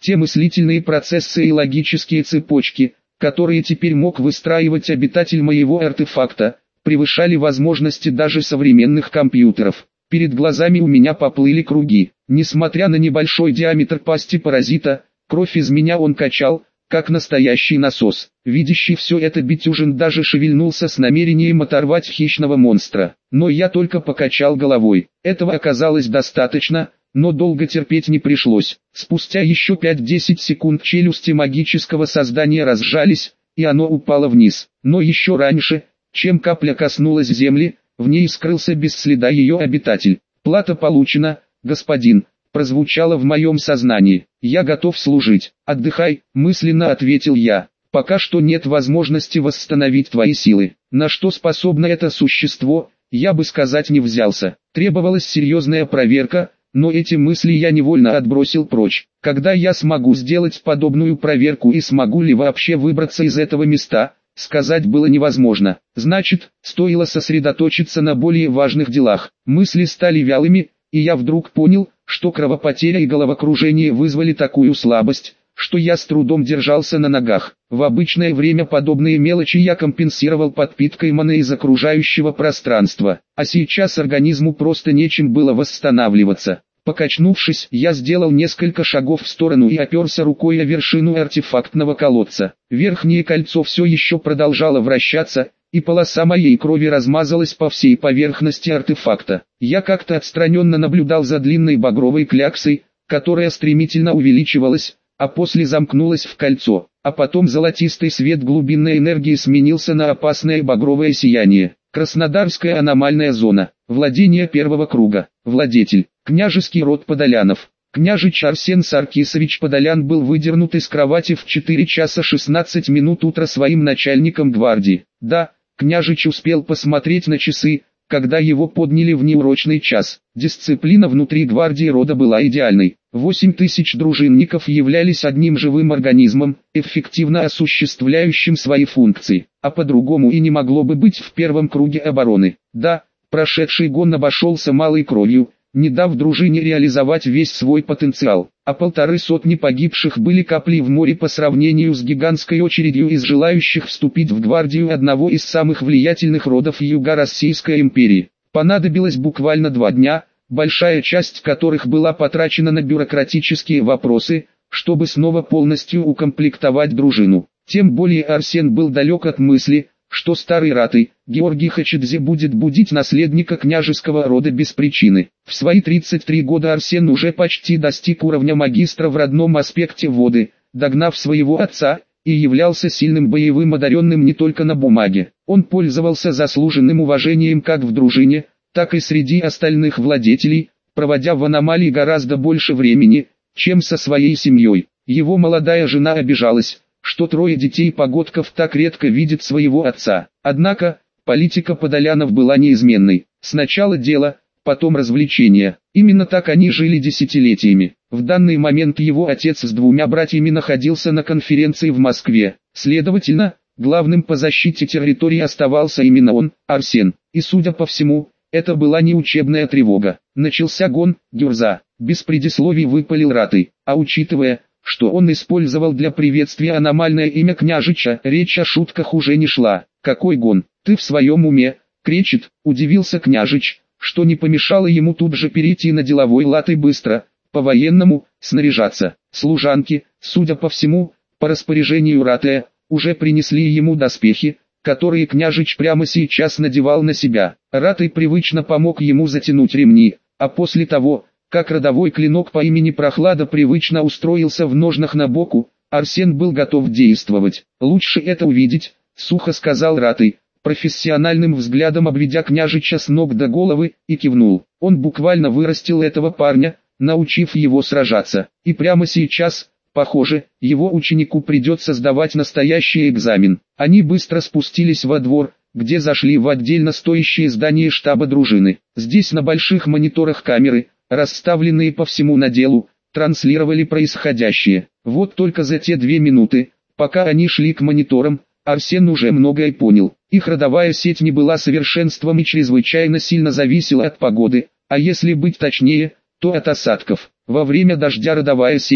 Те мыслительные процессы и логические цепочки, которые теперь мог выстраивать обитатель моего артефакта, превышали возможности даже современных компьютеров. Перед глазами у меня поплыли круги. Несмотря на небольшой диаметр пасти паразита, кровь из меня он качал, как настоящий насос. Видящий все это Битюжин даже шевельнулся с намерением оторвать хищного монстра. Но я только покачал головой. Этого оказалось достаточно, но долго терпеть не пришлось. Спустя еще 5-10 секунд челюсти магического создания разжались, и оно упало вниз. Но еще раньше, чем капля коснулась земли, в ней скрылся без следа ее обитатель. «Плата получена, господин», прозвучало в моем сознании. «Я готов служить. Отдыхай», мысленно ответил я. «Пока что нет возможности восстановить твои силы». На что способно это существо, я бы сказать не взялся. Требовалась серьезная проверка, но эти мысли я невольно отбросил прочь. Когда я смогу сделать подобную проверку и смогу ли вообще выбраться из этого места, сказать было невозможно. Значит, стоило сосредоточиться на более важных делах. Мысли стали вялыми, и я вдруг понял, что кровопотеря и головокружение вызвали такую слабость, что я с трудом держался на ногах. В обычное время подобные мелочи я компенсировал подпиткой маны из окружающего пространства, а сейчас организму просто нечем было восстанавливаться. Покачнувшись, я сделал несколько шагов в сторону и оперся рукой о вершину артефактного колодца. Верхнее кольцо все еще продолжало вращаться, и полоса моей крови размазалась по всей поверхности артефакта. Я как-то отстраненно наблюдал за длинной багровой кляксой, которая стремительно увеличивалась, а после замкнулась в кольцо, а потом золотистый свет глубинной энергии сменился на опасное багровое сияние. Краснодарская аномальная зона. Владение первого круга. Владетель. Княжеский род Подолянов. Княжич Арсен Саркисович Подолян был выдернут из кровати в 4 часа 16 минут утра своим начальником гвардии. Да, княжич успел посмотреть на часы, когда его подняли в неурочный час. Дисциплина внутри гвардии рода была идеальной. 8000 дружинников являлись одним живым организмом, эффективно осуществляющим свои функции, а по-другому и не могло бы быть в первом круге обороны. Да, прошедший гон обошелся малой кровью, не дав дружине реализовать весь свой потенциал, а 150 погибших были каплей в море по сравнению с гигантской очередью из желающих вступить в гвардию одного из самых влиятельных родов Юго-Российской империи. Понадобилось буквально 2 дня, большая часть которых была потрачена на бюрократические вопросы, чтобы снова полностью укомплектовать дружину. Тем более Арсен был далек от мысли, что старый ратый, Георгий Хачидзе, будет будить наследника княжеского рода без причины. В свои 33 года Арсен уже почти достиг уровня магистра в родном аспекте воды, догнав своего отца, и являлся сильным боевым одаренным не только на бумаге. Он пользовался заслуженным уважением как в дружине, так и среди остальных владетелей, проводя в аномалии гораздо больше времени, чем со своей семьей. Его молодая жена обижалась, что 3 детей-погодков так редко видят своего отца. Однако, политика Подолянов была неизменной. Сначала дело, потом развлечения. Именно так они жили десятилетиями. В данный момент его отец с 2 братьями находился на конференции в Москве. Следовательно, главным по защите территории оставался именно он, Арсен. И судя по всему, это была не учебная тревога. Начался гон, гюрза. Без предисловий выпалил ратый. А учитывая, что он использовал для приветствия аномальное имя княжича, речь о шутках уже не шла. «Какой гон? Ты в своем уме?» — кричит, удивился княжич, что не помешало ему тут же перейти на деловой лад и быстро, по-военному, снаряжаться. Служанки, судя по всему, по распоряжению ратая, уже принесли ему доспехи, которые княжич прямо сейчас надевал на себя. Ратый привычно помог ему затянуть ремни, а после того, как родовой клинок по имени Прохлада привычно устроился в ножнах на боку, Арсен был готов действовать. «Лучше это увидеть», — сухо сказал ратый, профессиональным взглядом обведя княжича с ног до головы, и кивнул. Он буквально вырастил этого парня, научив его сражаться. И прямо сейчас, похоже, его ученику придется сдавать настоящий экзамен. Они быстро спустились во двор, где зашли в отдельно стоящее здание штаба дружины. Здесь на больших мониторах камеры, расставленные по всему наделу, транслировали происходящее. Вот только за те 2 минуты, пока они шли к мониторам, Арсен уже многое понял. Их родовая сеть не была совершенством и чрезвычайно сильно зависела от погоды, а если быть точнее, то от осадков. Во время дождя родовая сеть,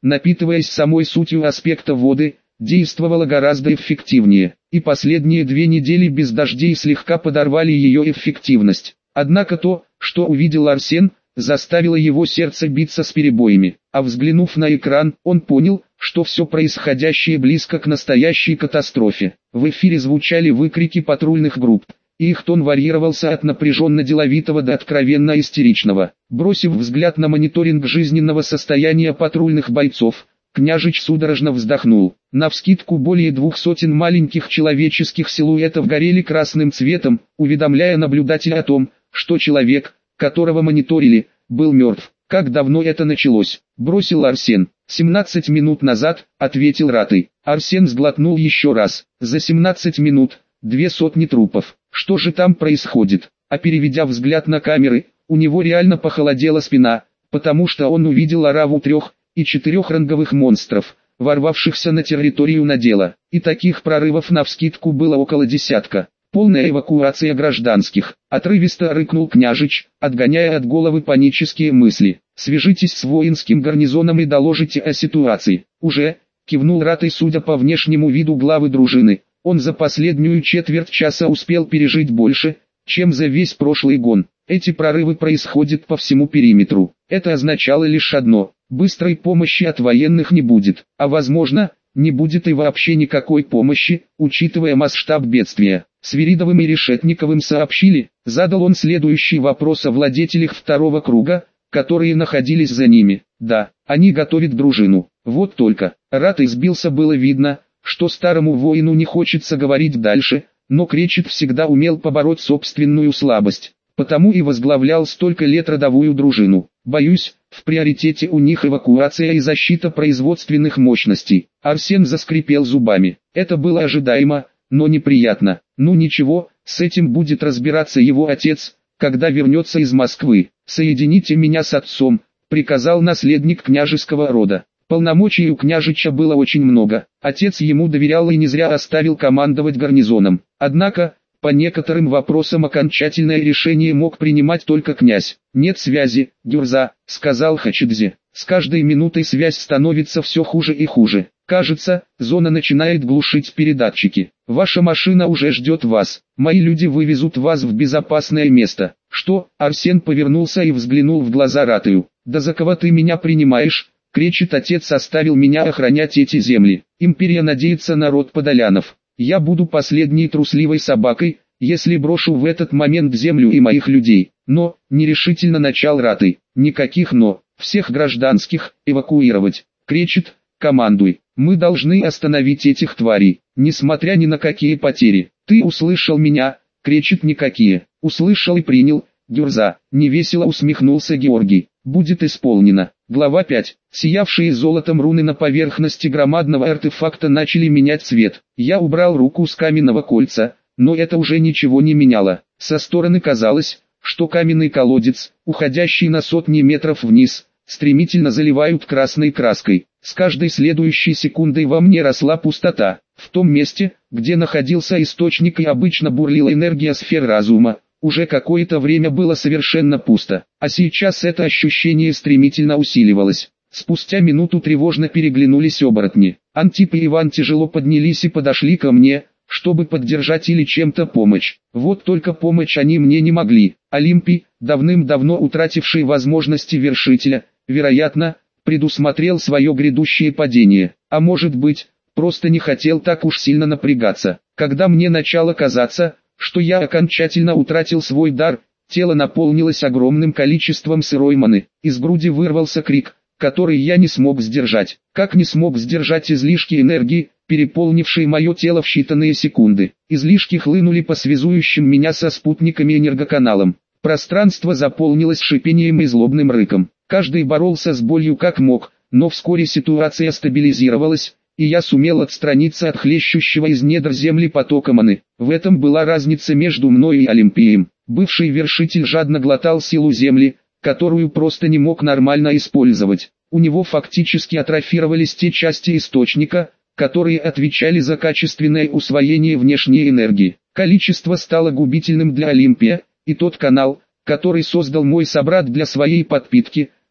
напитываясь самой сутью аспекта воды, действовала гораздо эффективнее, и последние 2 недели без дождей слегка подорвали ее эффективность. Однако то, что увидел Арсен, заставило его сердце биться с перебоями, а взглянув на экран, он понял, что все происходящее близко к настоящей катастрофе. В эфире звучали выкрики патрульных групп, и их тон варьировался от напряженно-деловитого до откровенно истеричного. Бросив взгляд на мониторинг жизненного состояния патрульных бойцов, княжич судорожно вздохнул. Навскидку более 200 маленьких человеческих силуэтов горели красным цветом, уведомляя наблюдателя о том, что человек, которого мониторили, был мертв. «Как давно это началось?» – бросил Арсен. 17 минут назад», – ответил Ратый. Арсен сглотнул еще раз. За 17 минут, 200 трупов. Что же там происходит? А переведя взгляд на камеры, у него реально похолодела спина, потому что он увидел ораву 3- и 4-ранговых монстров, ворвавшихся на территорию надела. И таких прорывов навскидку было около десятка. Полная эвакуация гражданских. Отрывисто рыкнул княжич, отгоняя от головы панические мысли. «Свяжитесь с воинским гарнизоном и доложите о ситуации». «Уже», кивнул Ратый, судя по внешнему виду главы дружины. Он за последнюю четверть часа успел пережить больше, чем за весь прошлый гон. Эти прорывы происходят по всему периметру. Это означало лишь одно: быстрой помощи от военных не будет, а возможно, не будет и вообще никакой помощи, учитывая масштаб бедствия. Свиридовым и Решетниковым сообщили, задал он следующий вопрос о владетелях второго круга, которые находились за ними. Да, они готовят дружину. Вот только, Ратый сбился, было видно, что старому воину не хочется говорить дальше, но Кречет всегда умел побороть собственную слабость, потому и возглавлял столько лет родовую дружину. Боюсь, в приоритете у них эвакуация и защита производственных мощностей. Арсен заскрипел зубами. Это было ожидаемо, но неприятно. Ну ничего, с этим будет разбираться его отец, когда вернется из Москвы. «Соедините меня с отцом», — приказал наследник княжеского рода. Полномочий у княжича было очень много. Отец ему доверял и не зря оставил командовать гарнизоном. Однако, по некоторым вопросам окончательное решение мог принимать только князь. «Нет связи, Гюрза», — сказал Хачидзе. «С каждой минутой связь становится все хуже и хуже. Кажется, зона начинает глушить передатчики. Ваша машина уже ждет вас. Мои люди вывезут вас в безопасное место». «Что?» — Арсен повернулся и взглянул в глаза Ратую. «Да за кого ты меня принимаешь?» — кричит: «Отец оставил меня охранять эти земли. Империя надеется на род Подолянов. Я буду последней трусливой собакой, если брошу в этот момент землю и моих людей». «Но», — нерешительно начал Ратый. «Никаких «но». Всех гражданских эвакуировать». Кречет: «Командуй. Мы должны остановить этих тварей, несмотря ни на какие потери». «Ты услышал меня?» — кричит: «Никакие». «Услышал и принял, Гюрза», — невесело усмехнулся Георгий. «Будет исполнено». Глава 5. Сиявшие золотом руны на поверхности громадного артефакта начали менять цвет. Я убрал руку с каменного кольца, но это уже ничего не меняло. Со стороны казалось, что каменный колодец, уходящий на сотни метров вниз, стремительно заливают красной краской. С каждой следующей секундой во мне росла пустота. В том месте, где находился источник и обычно бурлила энергия сфер разума, уже какое-то время было совершенно пусто, а сейчас это ощущение стремительно усиливалось. Спустя минуту тревожно переглянулись оборотни. Антип и Иван тяжело поднялись и подошли ко мне, чтобы поддержать или чем-то помочь. Вот только помочь они мне не могли. Олимпий, давным-давно утративший возможности вершителя, вероятно, предусмотрел свое грядущее падение, а может быть, просто не хотел так уж сильно напрягаться. Когда мне начало казаться, что я окончательно утратил свой дар, тело наполнилось огромным количеством сырой маны. Из груди вырвался крик, который я не смог сдержать. Как не смог сдержать излишки энергии, переполнившие мое тело в считанные секунды. Излишки хлынули по связующим меня со спутниками энергоканалам. Пространство заполнилось шипением и злобным рыком. Каждый боролся с болью как мог, но вскоре ситуация стабилизировалась, и я сумел отстраниться от хлещущего из недр земли потока маны. В этом была разница между мной и Олимпием. Бывший вершитель жадно глотал силу земли, которую просто не мог нормально использовать. У него фактически атрофировались те части источника, которые отвечали за качественное усвоение внешней энергии. Количество стало губительным для Олимпия, и тот канал, который создал мой собрат для своей подпитки,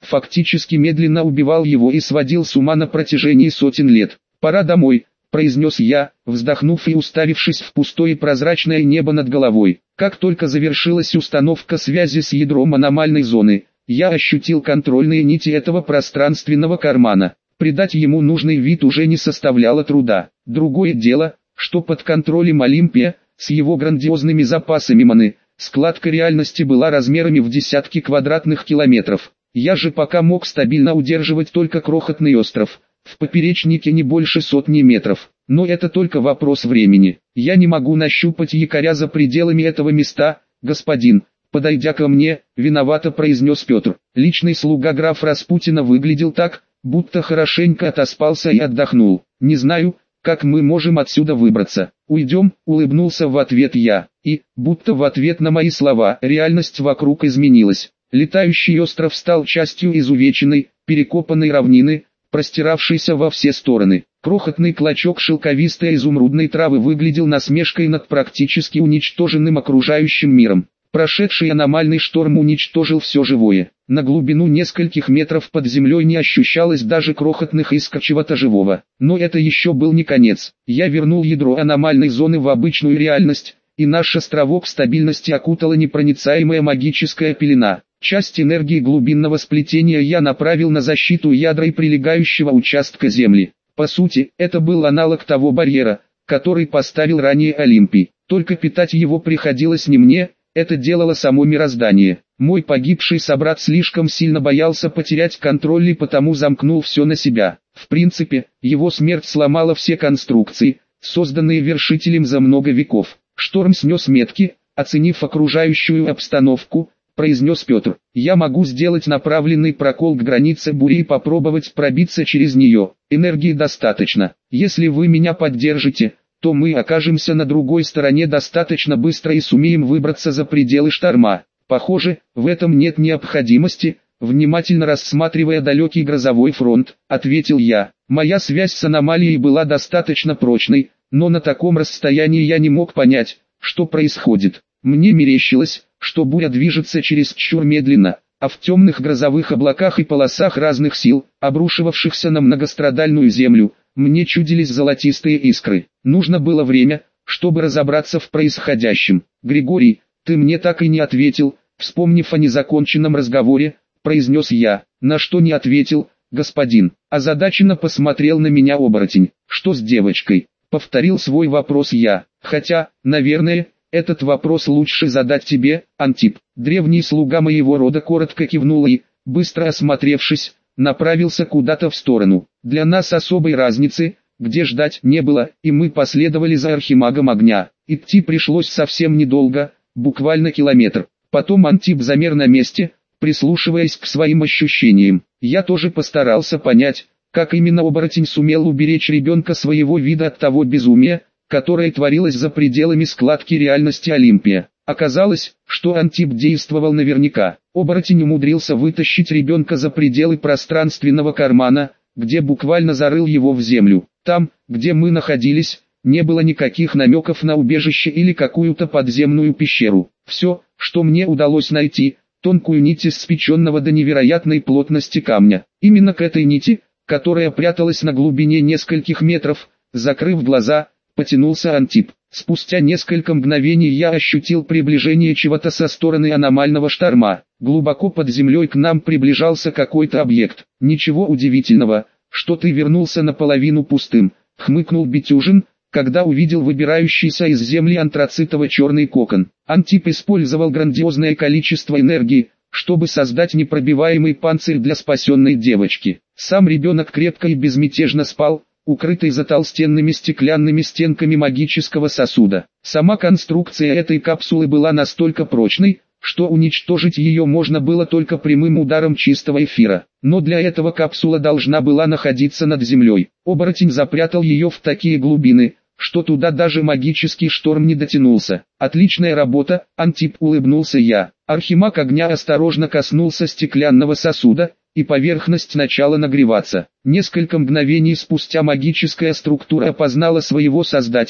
фактически медленно убивал его и сводил с ума на протяжении сотен лет. «Пора домой», — произнес я, вздохнув и уставившись в пустое прозрачное небо над головой. Как только завершилась установка связи с ядром аномальной зоны, я ощутил контрольные нити этого пространственного кармана. Придать ему нужный вид уже не составляло труда. Другое дело, что под контролем Олимпия, с его грандиозными запасами маны, складка реальности была размерами в десятки квадратных километров. Я же пока мог стабильно удерживать только крохотный остров, в поперечнике не больше сотни метров. Но это только вопрос времени. Я не могу нащупать якоря за пределами этого места, господин. Подойдя ко мне, виновато произнес Петр. Личный слуга графа Распутина выглядел так, будто хорошенько отоспался и отдохнул. «Не знаю, как мы можем отсюда выбраться. Уйдем», — улыбнулся в ответ я. И, будто в ответ на мои слова, реальность вокруг изменилась. Летающий остров стал частью изувеченной, перекопанной равнины, простиравшейся во все стороны. Крохотный клочок шелковистой изумрудной травы выглядел насмешкой над практически уничтоженным окружающим миром. Прошедший аномальный шторм уничтожил все живое. На глубину нескольких метров под землей не ощущалось даже крохотных искр чего-то живого. Но это еще был не конец. Я вернул ядро аномальной зоны в обычную реальность, и наш островок стабильности окутала непроницаемая магическая пелена. Часть энергии глубинного сплетения я направил на защиту ядра и прилегающего участка Земли. По сути, это был аналог того барьера, который поставил ранее Олимпий. Только питать его приходилось не мне, это делало само мироздание. Мой погибший собрат слишком сильно боялся потерять контроль и потому замкнул все на себя. В принципе, его смерть сломала все конструкции, созданные вершителем за много веков. Шторм снес метки, оценив окружающую обстановку, произнес Петр. «Я могу сделать направленный прокол к границе бури и попробовать пробиться через нее. Энергии достаточно. Если вы меня поддержите, то мы окажемся на другой стороне достаточно быстро и сумеем выбраться за пределы шторма». «Похоже, в этом нет необходимости», внимательно рассматривая далекий грозовой фронт, ответил я. Моя связь с аномалией была достаточно прочной, но на таком расстоянии я не мог понять, что происходит. Мне мерещилось, что буря движется чересчур медленно, а в темных грозовых облаках и полосах разных сил, обрушивавшихся на многострадальную землю, мне чудились золотистые искры. Нужно было время, чтобы разобраться в происходящем. «Григорий, ты мне так и не ответил», вспомнив о незаконченном разговоре, произнес я. «На что не ответил, господин?» Озадаченно посмотрел на меня оборотень. «Что с девочкой?» Повторил свой вопрос я. «Хотя, наверное, этот вопрос лучше задать тебе, Антип». Древний слуга моего рода коротко кивнул и, быстро осмотревшись, направился куда-то в сторону. Для нас особой разницы, где ждать, не было, и мы последовали за архимагом огня. Идти пришлось совсем недолго, буквально километр. Потом Антип замер на месте, прислушиваясь к своим ощущениям. Я тоже постарался понять, как именно оборотень сумел уберечь ребенка своего вида от того безумия, которое творилось за пределами складки реальности Олимпия. Оказалось, что Антип действовал наверняка. Оборотень умудрился вытащить ребенка за пределы пространственного кармана, где буквально зарыл его в землю. Там, где мы находились, не было никаких намеков на убежище или какую-то подземную пещеру. Все, что мне удалось найти, тонкую нить из спеченного до невероятной плотности камня. Именно к этой нити, которая пряталась на глубине нескольких метров, закрыв глаза, потянулся Антип. Спустя несколько мгновений я ощутил приближение чего-то со стороны аномального шторма. Глубоко под землей к нам приближался какой-то объект. «Ничего удивительного, что ты вернулся наполовину пустым», — хмыкнул Битюжин, когда увидел выбирающийся из земли антрацитово-черный кокон. Антип использовал грандиозное количество энергии, чтобы создать непробиваемый панцирь для спасенной девочки. Сам ребенок крепко и безмятежно спал, укрытый за толстенными стеклянными стенками магического сосуда. Сама конструкция этой капсулы была настолько прочной, что уничтожить ее можно было только прямым ударом чистого эфира. Но для этого капсула должна была находиться над землей. Оборотень запрятал ее в такие глубины, что туда даже магический шторм не дотянулся. «Отличная работа», — Антип, улыбнулся я. Архимаг огня осторожно коснулся стеклянного сосуда, и поверхность начала нагреваться. Несколько мгновений спустя магическая структура опознала своего создателя,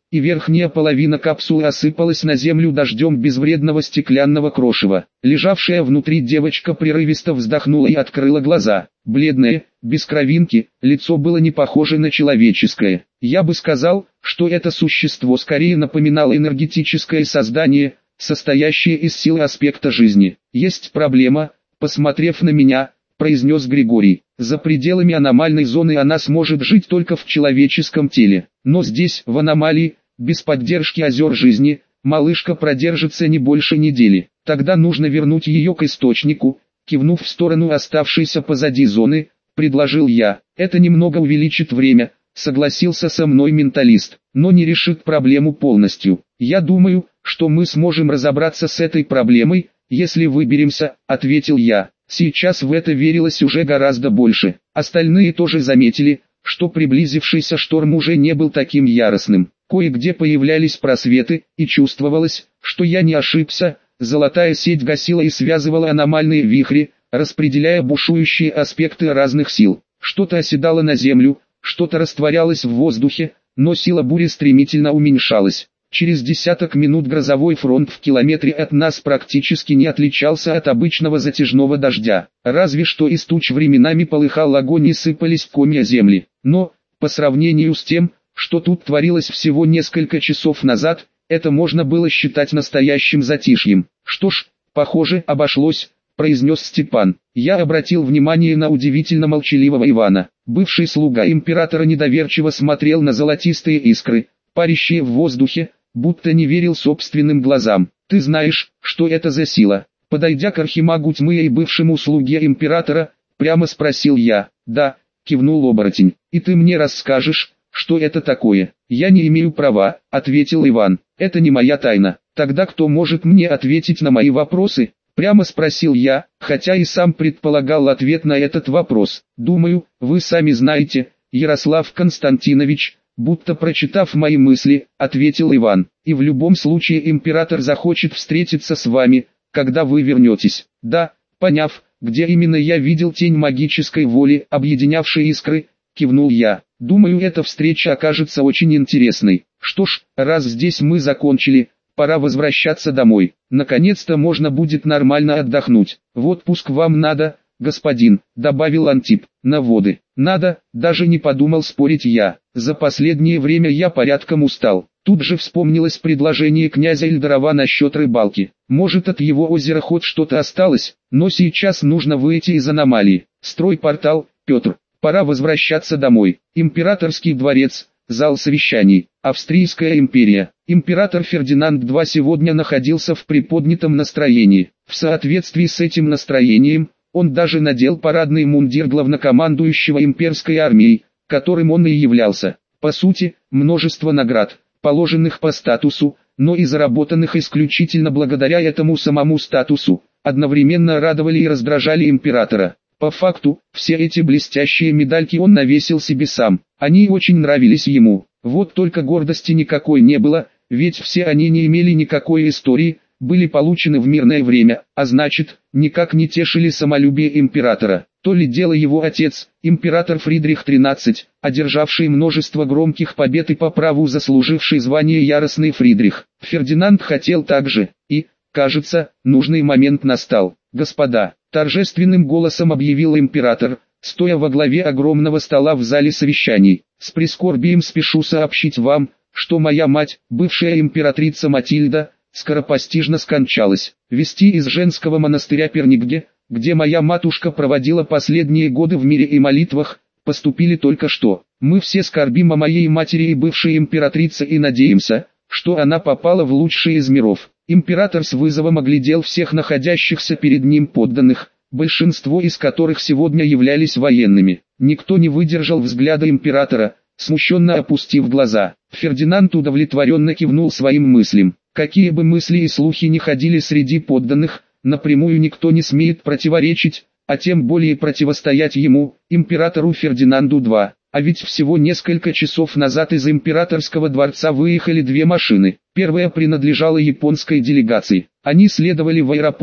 и верхняя половина капсулы осыпалась на землю дождем безвредного стеклянного крошева. Лежавшая внутри девочка прерывисто вздохнула и открыла глаза. Бледное, без кровинки, лицо было не похоже на человеческое. Я бы сказал, что это существо скорее напоминало энергетическое создание, состоящее из силы аспекта жизни. «Есть проблема», — посмотрев на меня, произнес Григорий. «За пределами аномальной зоны она сможет жить только в человеческом теле. Но здесь, в аномалии, без поддержки озер жизни, малышка продержится не больше недели. Тогда нужно вернуть ее к источнику», кивнув в сторону оставшейся позади зоны, предложил я. «Это немного увеличит время», согласился со мной менталист, «но не решит проблему полностью. Я думаю, что мы сможем разобраться с этой проблемой, если выберемся», ответил я. Сейчас в это верилось уже гораздо больше. Остальные тоже заметили, что приблизившийся шторм уже не был таким яростным. Кое-где появлялись просветы, и чувствовалось, что я не ошибся. Золотая сеть гасила и связывала аномальные вихри, распределяя бушующие аспекты разных сил. Что-то оседало на землю, что-то растворялось в воздухе, но сила бури стремительно уменьшалась. Через десяток минут грозовой фронт в километре от нас практически не отличался от обычного затяжного дождя. Разве что из туч временами полыхал огонь и сыпались комья земли. Но, по сравнению с тем, что тут творилось всего несколько часов назад, это можно было считать настоящим затишьем. «Что ж, похоже, обошлось», — произнес Степан. Я обратил внимание на удивительно молчаливого Ивана. Бывший слуга императора недоверчиво смотрел на золотистые искры, парящие в воздухе, будто не верил собственным глазам. «Ты знаешь, что это за сила?» Подойдя к архимагу тьмы и бывшему слуге императора, прямо спросил я. «Да», — кивнул оборотень. «И ты мне расскажешь, что это такое?» «Я не имею права», — ответил Иван. «Это не моя тайна». «Тогда кто может мне ответить на мои вопросы?» Прямо спросил я, хотя и сам предполагал ответ на этот вопрос. «Думаю, вы сами знаете, Ярослав Константинович», будто прочитав мои мысли, ответил Иван. «И в любом случае император захочет встретиться с вами, когда вы вернетесь». «Да», поняв, где именно я видел тень магической воли, объединявшей искры, кивнул я. «Думаю, эта встреча окажется очень интересной. Что ж, раз здесь мы закончили, пора возвращаться домой. Наконец-то можно будет нормально отдохнуть. В отпуск вам надо, господин», добавил Антип. «На воды». «Надо», даже не подумал спорить я. За последнее время я порядком устал. Тут же вспомнилось предложение князя Ильдарова насчет рыбалки. Может, от его озера хоть что-то осталось, но сейчас нужно выйти из аномалии. Строй портал, Петр. Пора возвращаться домой. Императорский дворец, зал совещаний. Австрийская империя. Император Фердинанд II сегодня находился в приподнятом настроении. В соответствии с этим настроением, он даже надел парадный мундир главнокомандующего имперской армией, которым он и являлся. По сути, множество наград, положенных по статусу, но и заработанных исключительно благодаря этому самому статусу, одновременно радовали и раздражали императора. По факту, все эти блестящие медальки он навесил себе сам, они очень нравились ему. Вот только гордости никакой не было, ведь все они не имели никакой истории, были получены в мирное время, а значит, никак не тешили самолюбие императора. То ли дело его отец, император Фридрих XIII, одержавший множество громких побед и по праву заслуживший звание Яростный Фридрих. Фердинанд хотел так же, и, кажется, нужный момент настал. «Господа», торжественным голосом объявил император, стоя во главе огромного стола в зале совещаний, «с прискорбием спешу сообщить вам, что моя мать, бывшая императрица Матильда, скоропостижно скончалась. Вести из женского монастыря Пернигде, где моя матушка проводила последние годы в мире и молитвах, поступили только что. Мы все скорбим о моей матери и бывшей императрице и надеемся, что она попала в лучший из миров». Император с вызовом оглядел всех находящихся перед ним подданных, большинство из которых сегодня являлись военными. Никто не выдержал взгляда императора, смущенно опустив глаза. Фердинанд удовлетворенно кивнул своим мыслям. Какие бы мысли и слухи ни ходили среди подданных, напрямую никто не смеет противоречить, а тем более противостоять ему, императору Фердинанду II. А ведь всего несколько часов назад из императорского дворца выехали две машины. Первая принадлежала японской делегации. Они следовали в аэропорт,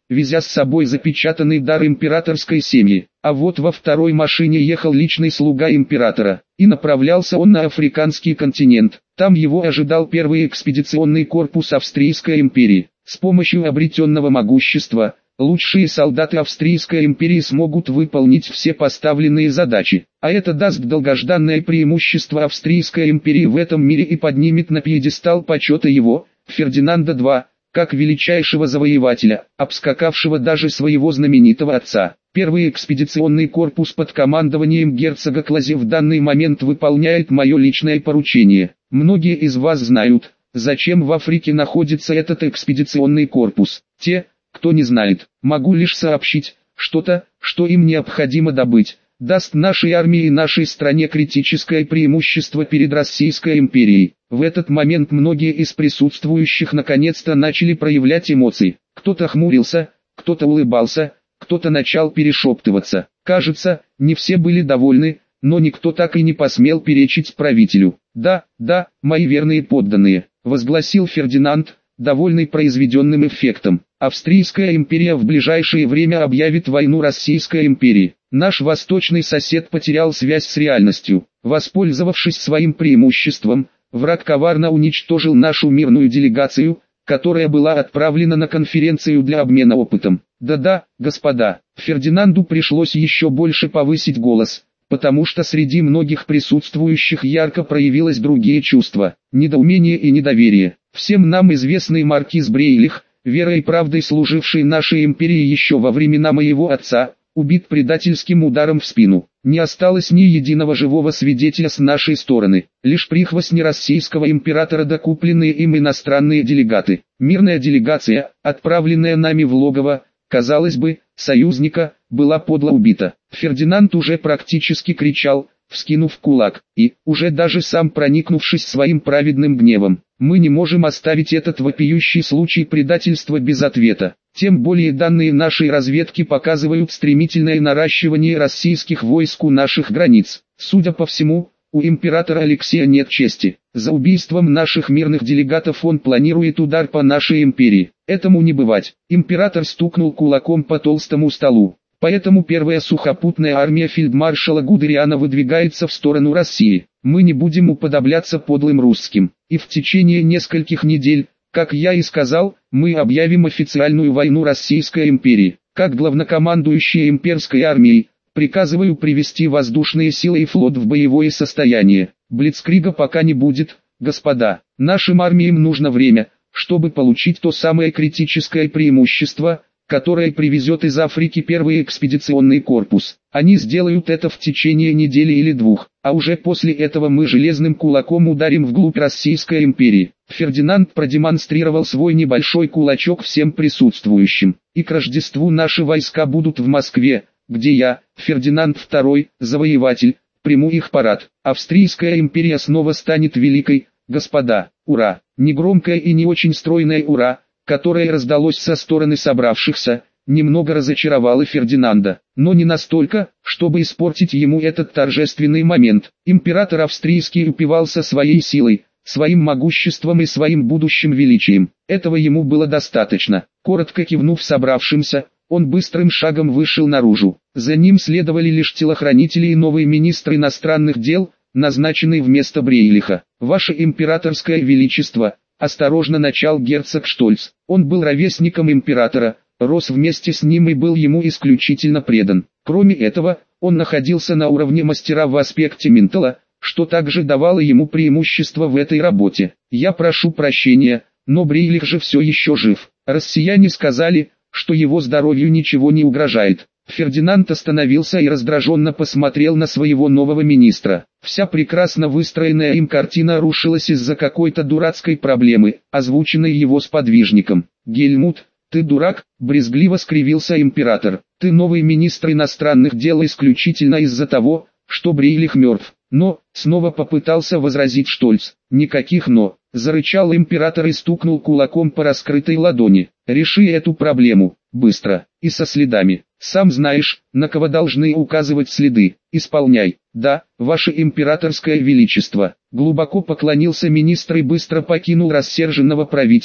везя с собой запечатанный дар императорской семьи. А вот во второй машине ехал личный слуга императора, и направлялся он на африканский континент. Там его ожидал первый экспедиционный корпус Австрийской империи. С помощью обретенного могущества, лучшие солдаты Австрийской империи смогут выполнить все поставленные задачи, а это даст долгожданное преимущество Австрийской империи в этом мире и поднимет на пьедестал почета его, Фердинанда II, как величайшего завоевателя, обскакавшего даже своего знаменитого отца. Первый экспедиционный корпус под командованием герцога Клазе в данный момент выполняет мое личное поручение. Многие из вас знают, зачем в Африке находится этот экспедиционный корпус. Те, кто не знает, могу лишь сообщить, что-то, что им необходимо добыть, даст нашей армии и нашей стране критическое преимущество перед Российской империей. В этот момент многие из присутствующих наконец-то начали проявлять эмоции. Кто-то хмурился, кто-то улыбался, кто-то начал перешептываться. Кажется, не все были довольны, но никто так и не посмел перечить правителю. «Да, да, мои верные подданные», — возгласил Фердинанд, довольный произведенным эффектом. «Австрийская империя в ближайшее время объявит войну Российской империи. Наш восточный сосед потерял связь с реальностью. Воспользовавшись своим преимуществом, враг коварно уничтожил нашу мирную делегацию, которая была отправлена на конференцию для обмена опытом. Да-да, господа». Фердинанду пришлось еще больше повысить голос, потому что среди многих присутствующих ярко проявилось другие чувства, недоумение и недоверие. Всем нам известный маркиз Брейлих, верой и правдой служивший нашей империи еще во времена моего отца, убит предательским ударом в спину. Не осталось ни единого живого свидетеля с нашей стороны, лишь прихвостни российского императора да купленные им иностранные делегаты. Мирная делегация, отправленная нами в логово, казалось бы, союзника, была подло убита. Фердинанд уже практически кричал, вскинув кулак, и, уже даже сам проникнувшись своим праведным гневом, мы не можем оставить этот вопиющий случай предательства без ответа. Тем более данные нашей разведки показывают стремительное наращивание российских войск у наших границ. Судя по всему, у императора Алексея нет чести. За убийством наших мирных делегатов он планирует удар по нашей империи. Этому не бывать. Император стукнул кулаком по толстому столу. Поэтому первая сухопутная армия фельдмаршала Гудериана выдвигается в сторону России. Мы не будем уподобляться подлым русским. И в течение нескольких недель, как я и сказал, мы объявим официальную войну Российской империи. Как главнокомандующий имперской армией, приказываю привести воздушные силы и флот в боевое состояние. Блицкрига пока не будет, господа. Нашим армиям нужно время, чтобы получить то самое критическое преимущество, которое привезет из Африки первый экспедиционный корпус. Они сделают это в течение недели или двух, а уже после этого мы железным кулаком ударим вглубь Российской империи. Фердинанд продемонстрировал свой небольшой кулачок всем присутствующим. И к Рождеству наши войска будут в Москве, где я, Фердинанд II, завоеватель, приму их парад. Австрийская империя снова станет великой, господа. Ура! Негромкое и не очень стройное ура, которое раздалось со стороны собравшихся, немного разочаровало Фердинанда, но не настолько, чтобы испортить ему этот торжественный момент. Император австрийский упивался своей силой, своим могуществом и своим будущим величием. Этого ему было достаточно. Коротко кивнув собравшимся, он быстрым шагом вышел наружу. За ним следовали лишь телохранители и новый министр иностранных дел, назначенный вместо Брейлиха. «Ваше императорское величество», — осторожно начал герцог Штольц. Он был ровесником императора, рос вместе с ним и был ему исключительно предан. Кроме этого, он находился на уровне мастера в аспекте ментала, что также давало ему преимущество в этой работе. «Я прошу прощения, но Брейлих же все еще жив. Россияне сказали, что его здоровью ничего не угрожает». Фердинанд остановился и раздраженно посмотрел на своего нового министра. Вся прекрасно выстроенная им картина рушилась из-за какой-то дурацкой проблемы, озвученной его сподвижником. «Гельмут, ты дурак», — брезгливо скривился император. «Ты новый министр иностранных дел исключительно из-за того, что Брейлих мертв». «Но», — снова попытался возразить Штольц. «Никаких «но», — зарычал император и стукнул кулаком по раскрытой ладони. «Реши эту проблему, быстро, и со следами. Сам знаешь, на кого должны указывать следы. Исполняй». «Да, ваше императорское величество», — глубоко поклонился министр и быстро покинул рассерженного правителя,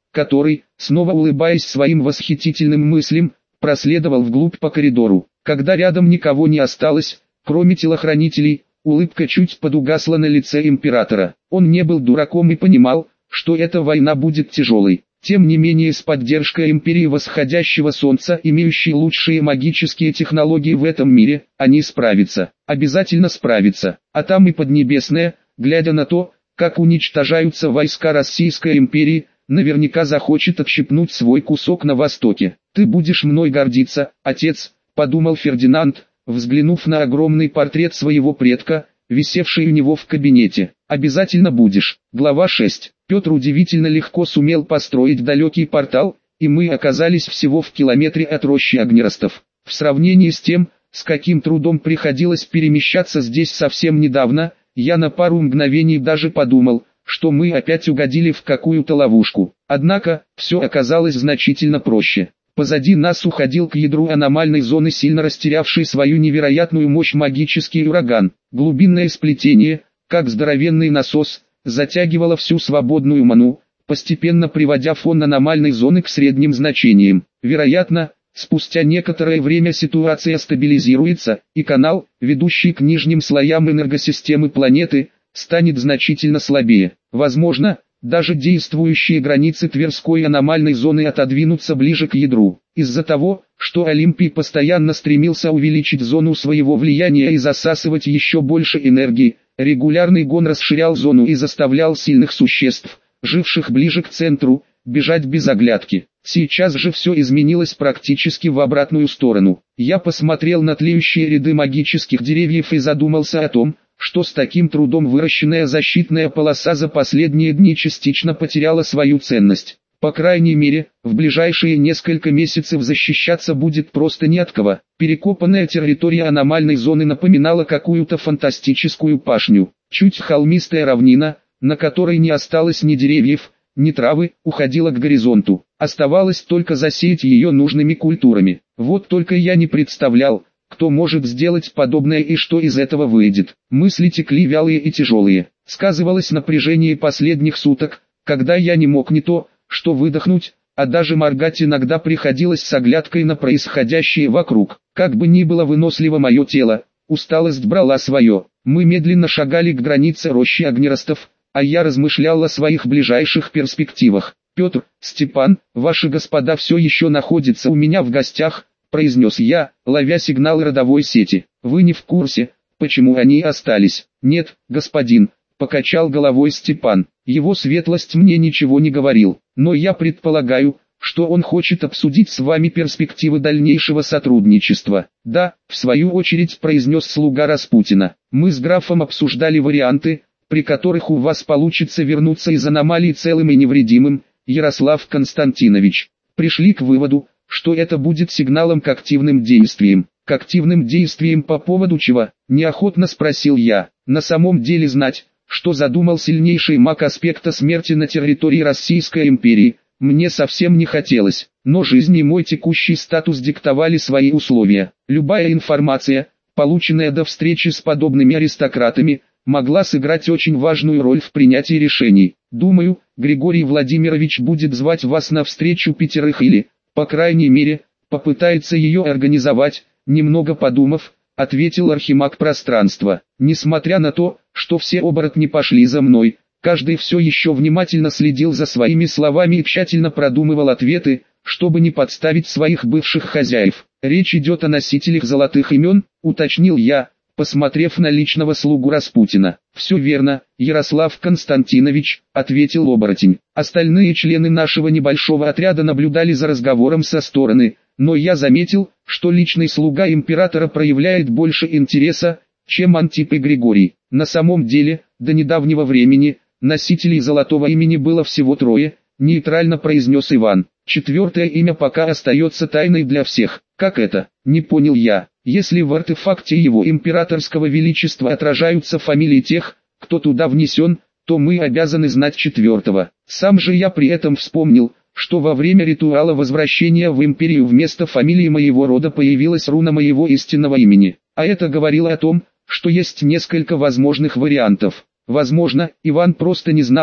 который, снова улыбаясь своим восхитительным мыслям, проследовал вглубь по коридору. Когда рядом никого не осталось, кроме телохранителей, улыбка чуть подугасла на лице императора. Он не был дураком и понимал, что эта война будет тяжелой. Тем не менее, с поддержкой империи восходящего солнца, имеющей лучшие магические технологии в этом мире, они справятся. Обязательно справятся. А там и Поднебесная, глядя на то, как уничтожаются войска Российской империи, наверняка захочет отщипнуть свой кусок на востоке. «Ты будешь мной гордиться, отец», — подумал Фердинанд, взглянув на огромный портрет своего предка, висевший у него в кабинете. «Обязательно будешь». Глава 6. Петр удивительно легко сумел построить далекий портал, и мы оказались всего в километре от рощи Агнеростов. В сравнении с тем, с каким трудом приходилось перемещаться здесь совсем недавно, я на пару мгновений даже подумал, что мы опять угодили в какую-то ловушку. Однако, все оказалось значительно проще. Позади нас уходил к ядру аномальной зоны сильно растерявший свою невероятную мощь магический ураган. Глубинное сплетение, как здоровенный насос, затягивало всю свободную ману, постепенно приводя фон аномальной зоны к средним значениям. Вероятно, спустя некоторое время ситуация стабилизируется, и канал, ведущий к нижним слоям энергосистемы планеты, станет значительно слабее. Возможно, даже действующие границы Тверской аномальной зоны отодвинутся ближе к ядру. Из-за того, что Олимпий постоянно стремился увеличить зону своего влияния и засасывать еще больше энергии, регулярный гон расширял зону и заставлял сильных существ, живших ближе к центру, бежать без оглядки. Сейчас же все изменилось практически в обратную сторону. Я посмотрел на тлеющие ряды магических деревьев и задумался о том, что с таким трудом выращенная защитная полоса за последние дни частично потеряла свою ценность. По крайней мере, в ближайшие несколько месяцев защищаться будет просто не от кого. Перекопанная территория аномальной зоны напоминала какую-то фантастическую пашню. Чуть холмистая равнина, на которой не осталось ни деревьев, ни травы, уходила к горизонту. Оставалось только засеять ее нужными культурами. Вот только я не представлял, кто может сделать подобное и что из этого выйдет. Мысли текли вялые и тяжелые. Сказывалось напряжение последних суток, когда я не мог не то, что выдохнуть, а даже моргать иногда приходилось с оглядкой на происходящее вокруг. Как бы ни было выносливо мое тело, усталость брала свое. Мы медленно шагали к границе рощи Агнеростов, а я размышлял о своих ближайших перспективах. «Петр, Степан, ваши господа все еще находятся у меня в гостях», произнес я, ловя сигналы родовой сети. «Вы не в курсе, почему они остались?» «Нет, господин», покачал головой Степан. Его светлость мне ничего не говорил, но я предполагаю, что он хочет обсудить с вами перспективы дальнейшего сотрудничества. «Да», в свою очередь произнес слуга Распутина. «Мы с графом обсуждали варианты, при которых у вас получится вернуться из аномалии целым и невредимым, Ярослав Константинович. Пришли к выводу, что это будет сигналом к активным действиям». «К активным действиям по поводу чего?» – неохотно спросил я. На самом деле знать, что задумал сильнейший маг аспекта смерти на территории Российской империи, мне совсем не хотелось, но жизнь и мой текущий статус диктовали свои условия. Любая информация, полученная до встречи с подобными аристократами, могла сыграть очень важную роль в принятии решений. «Думаю, Григорий Владимирович будет звать вас на встречу пятерых или, по крайней мере, попытается ее организовать», немного подумав, ответил архимаг пространства. Несмотря на то, что все оборотни пошли за мной, каждый все еще внимательно следил за своими словами и тщательно продумывал ответы, чтобы не подставить своих бывших хозяев. «Речь идет о носителях золотых имен», уточнил я, посмотрев на личного слугу Распутина. «Все верно, Ярослав Константинович», ответил оборотень. Остальные члены нашего небольшого отряда наблюдали за разговором со стороны, но я заметил, что личный слуга императора проявляет больше интереса, чем Антип и Григорий. На самом деле, до недавнего времени, носителей золотого имени было всего трое, нейтрально произнес Иван. Четвертое имя пока остается тайной для всех. «Как это?» – не понял я. «Если в артефакте его императорского величества отражаются фамилии тех, кто туда внесен, то мы обязаны знать четвертого». Сам же я при этом вспомнил, что во время ритуала возвращения в империю вместо фамилии моего рода появилась руна моего истинного имени. А это говорило о том, что есть несколько возможных вариантов. Возможно, Иван просто не знал,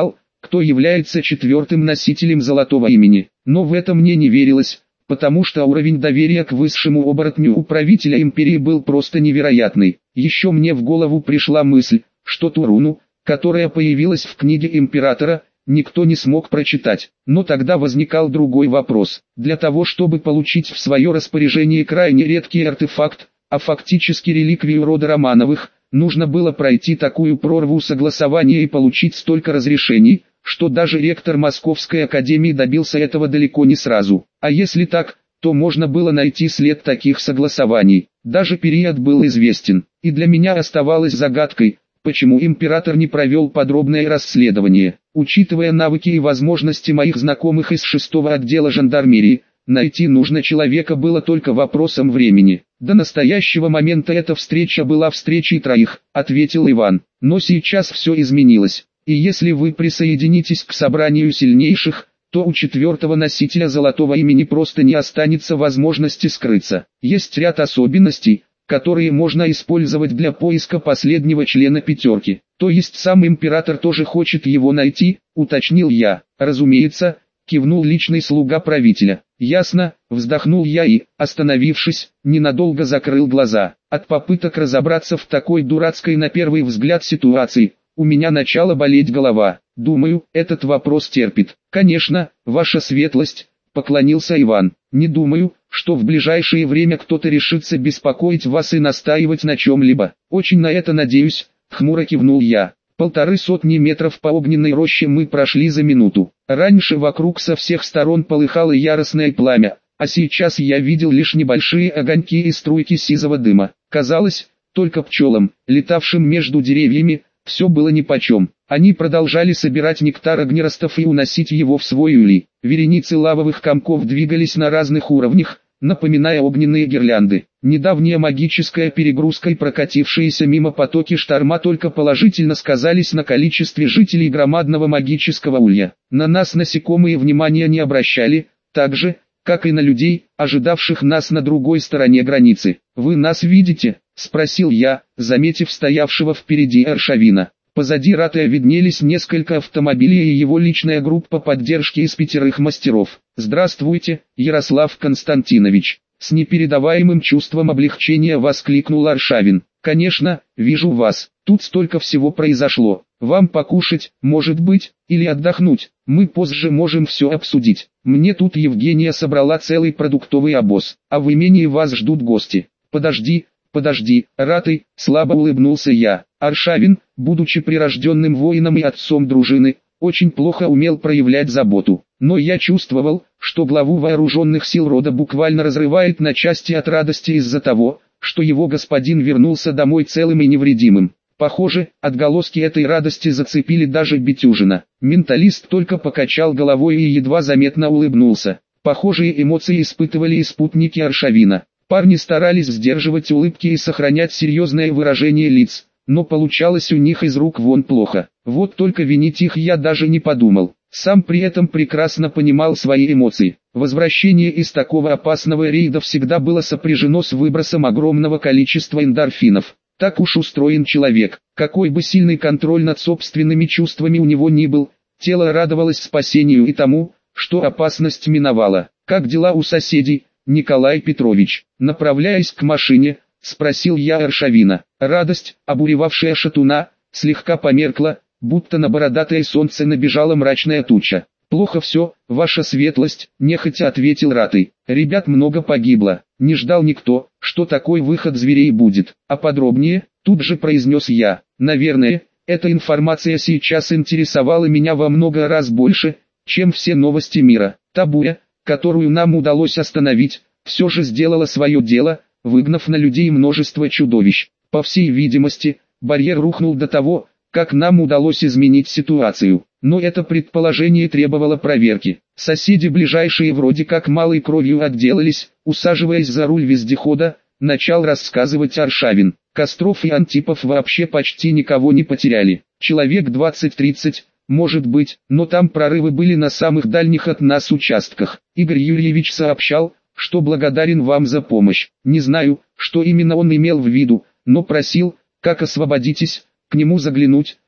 кто является четвертым носителем золотого имени. Но в это мне не верилось, потому что уровень доверия к высшему оборотню у правителя империи был просто невероятный. Еще мне в голову пришла мысль, что ту руну, которая появилась в книге императора, никто не смог прочитать. Но тогда возникал другой вопрос. Для того, чтобы получить в свое распоряжение крайне редкий артефакт, а фактически реликвию рода Романовых, нужно было пройти такую прорву согласования и получить столько разрешений, что даже ректор Московской академии добился этого далеко не сразу. А если так, то можно было найти след таких согласований. Даже период был известен, и для меня оставалось загадкой, почему император не провел подробное расследование. Учитывая навыки и возможности моих знакомых из 6-го отдела жандармерии, найти нужного человека было только вопросом времени. До настоящего момента эта встреча была встречей троих, ответил Иван. Но сейчас все изменилось. И если вы присоединитесь к собранию сильнейших, то у четвертого носителя золотого имени просто не останется возможности скрыться. Есть ряд особенностей, которые можно использовать для поиска последнего члена пятерки. То есть сам император тоже хочет его найти, уточнил я. Разумеется, кивнул личный слуга правителя. Ясно, вздохнул я и, остановившись, ненадолго закрыл глаза. От попыток разобраться в такой дурацкой на первый взгляд ситуации, у меня начала болеть голова. Думаю, этот вопрос терпит. Конечно, ваша светлость, поклонился Иван. Не думаю, что в ближайшее время кто-то решится беспокоить вас и настаивать на чем-либо. Очень на это надеюсь, хмуро кивнул я. 150 метров по огненной роще мы прошли за минуту. Раньше вокруг со всех сторон полыхало яростное пламя, а сейчас я видел лишь небольшие огоньки и струйки сизого дыма. Казалось, только пчелам, летавшим между деревьями, все было нипочем. Они продолжали собирать нектар огнеростов и уносить его в свой улей. Вереницы лавовых комков двигались на разных уровнях, напоминая огненные гирлянды. Недавняя магическая перегрузка и прокатившиеся мимо потоки шторма только положительно сказались на количестве жителей громадного магического улья. На нас насекомые внимания не обращали, так же, как и на людей, ожидавших нас на другой стороне границы. «Вы нас видите?» — спросил я, заметив стоявшего впереди Аршавина. Позади Ратая виднелись несколько автомобилей и его личная группа поддержки из 5 мастеров. «Здравствуйте, Ярослав Константинович!» С непередаваемым чувством облегчения воскликнул Аршавин. «Конечно, вижу вас. Тут столько всего произошло. Вам покушать, может быть, или отдохнуть. Мы позже можем все обсудить. Мне тут Евгения собрала целый продуктовый обоз, а в имении вас ждут гости. Подожди, Ратый», слабо улыбнулся я. Аршавин, будучи прирожденным воином и отцом дружины, очень плохо умел проявлять заботу. Но я чувствовал, что главу вооруженных сил рода буквально разрывает на части от радости из-за того, что его господин вернулся домой целым и невредимым. Похоже, отголоски этой радости зацепили даже Бетюжина. Менталист только покачал головой и едва заметно улыбнулся. Похожие эмоции испытывали и спутники Аршавина. Парни старались сдерживать улыбки и сохранять серьезное выражение лиц, но получалось у них из рук вон плохо. Вот только винить их я даже не подумал. Сам при этом прекрасно понимал свои эмоции. Возвращение из такого опасного рейда всегда было сопряжено с выбросом огромного количества эндорфинов. Так уж устроен человек. Какой бы сильный контроль над собственными чувствами у него ни был, тело радовалось спасению и тому, что опасность миновала. «Как дела у соседей, Николай Петрович?» Направляясь к машине, спросил я Аршавина. Радость, обуревавшая шатуна, слегка померкла, будто на бородатое солнце набежала мрачная туча. «Плохо все, ваша светлость», — нехотя ответил Ратый. «Ребят много погибло. Не ждал никто, что такой выход зверей будет. А подробнее?» — тут же произнес я. Наверное, эта информация сейчас интересовала меня во много раз больше, чем все новости мира. Та буря, которую нам удалось остановить, все же сделала свое дело, выгнав на людей множество чудовищ. По всей видимости, барьер рухнул до того, как нам удалось изменить ситуацию. Но это предположение требовало проверки. Соседи ближайшие вроде как малой кровью отделались, усаживаясь за руль вездехода, начал рассказывать Аршавин. Костров и Антипов вообще почти никого не потеряли. Человек 20-30, может быть, но там прорывы были на самых дальних от нас участках. Игорь Юрьевич сообщал, что благодарен вам за помощь. Не знаю, что именно он имел в виду, но просил, как освободитесь, к нему заглянуть,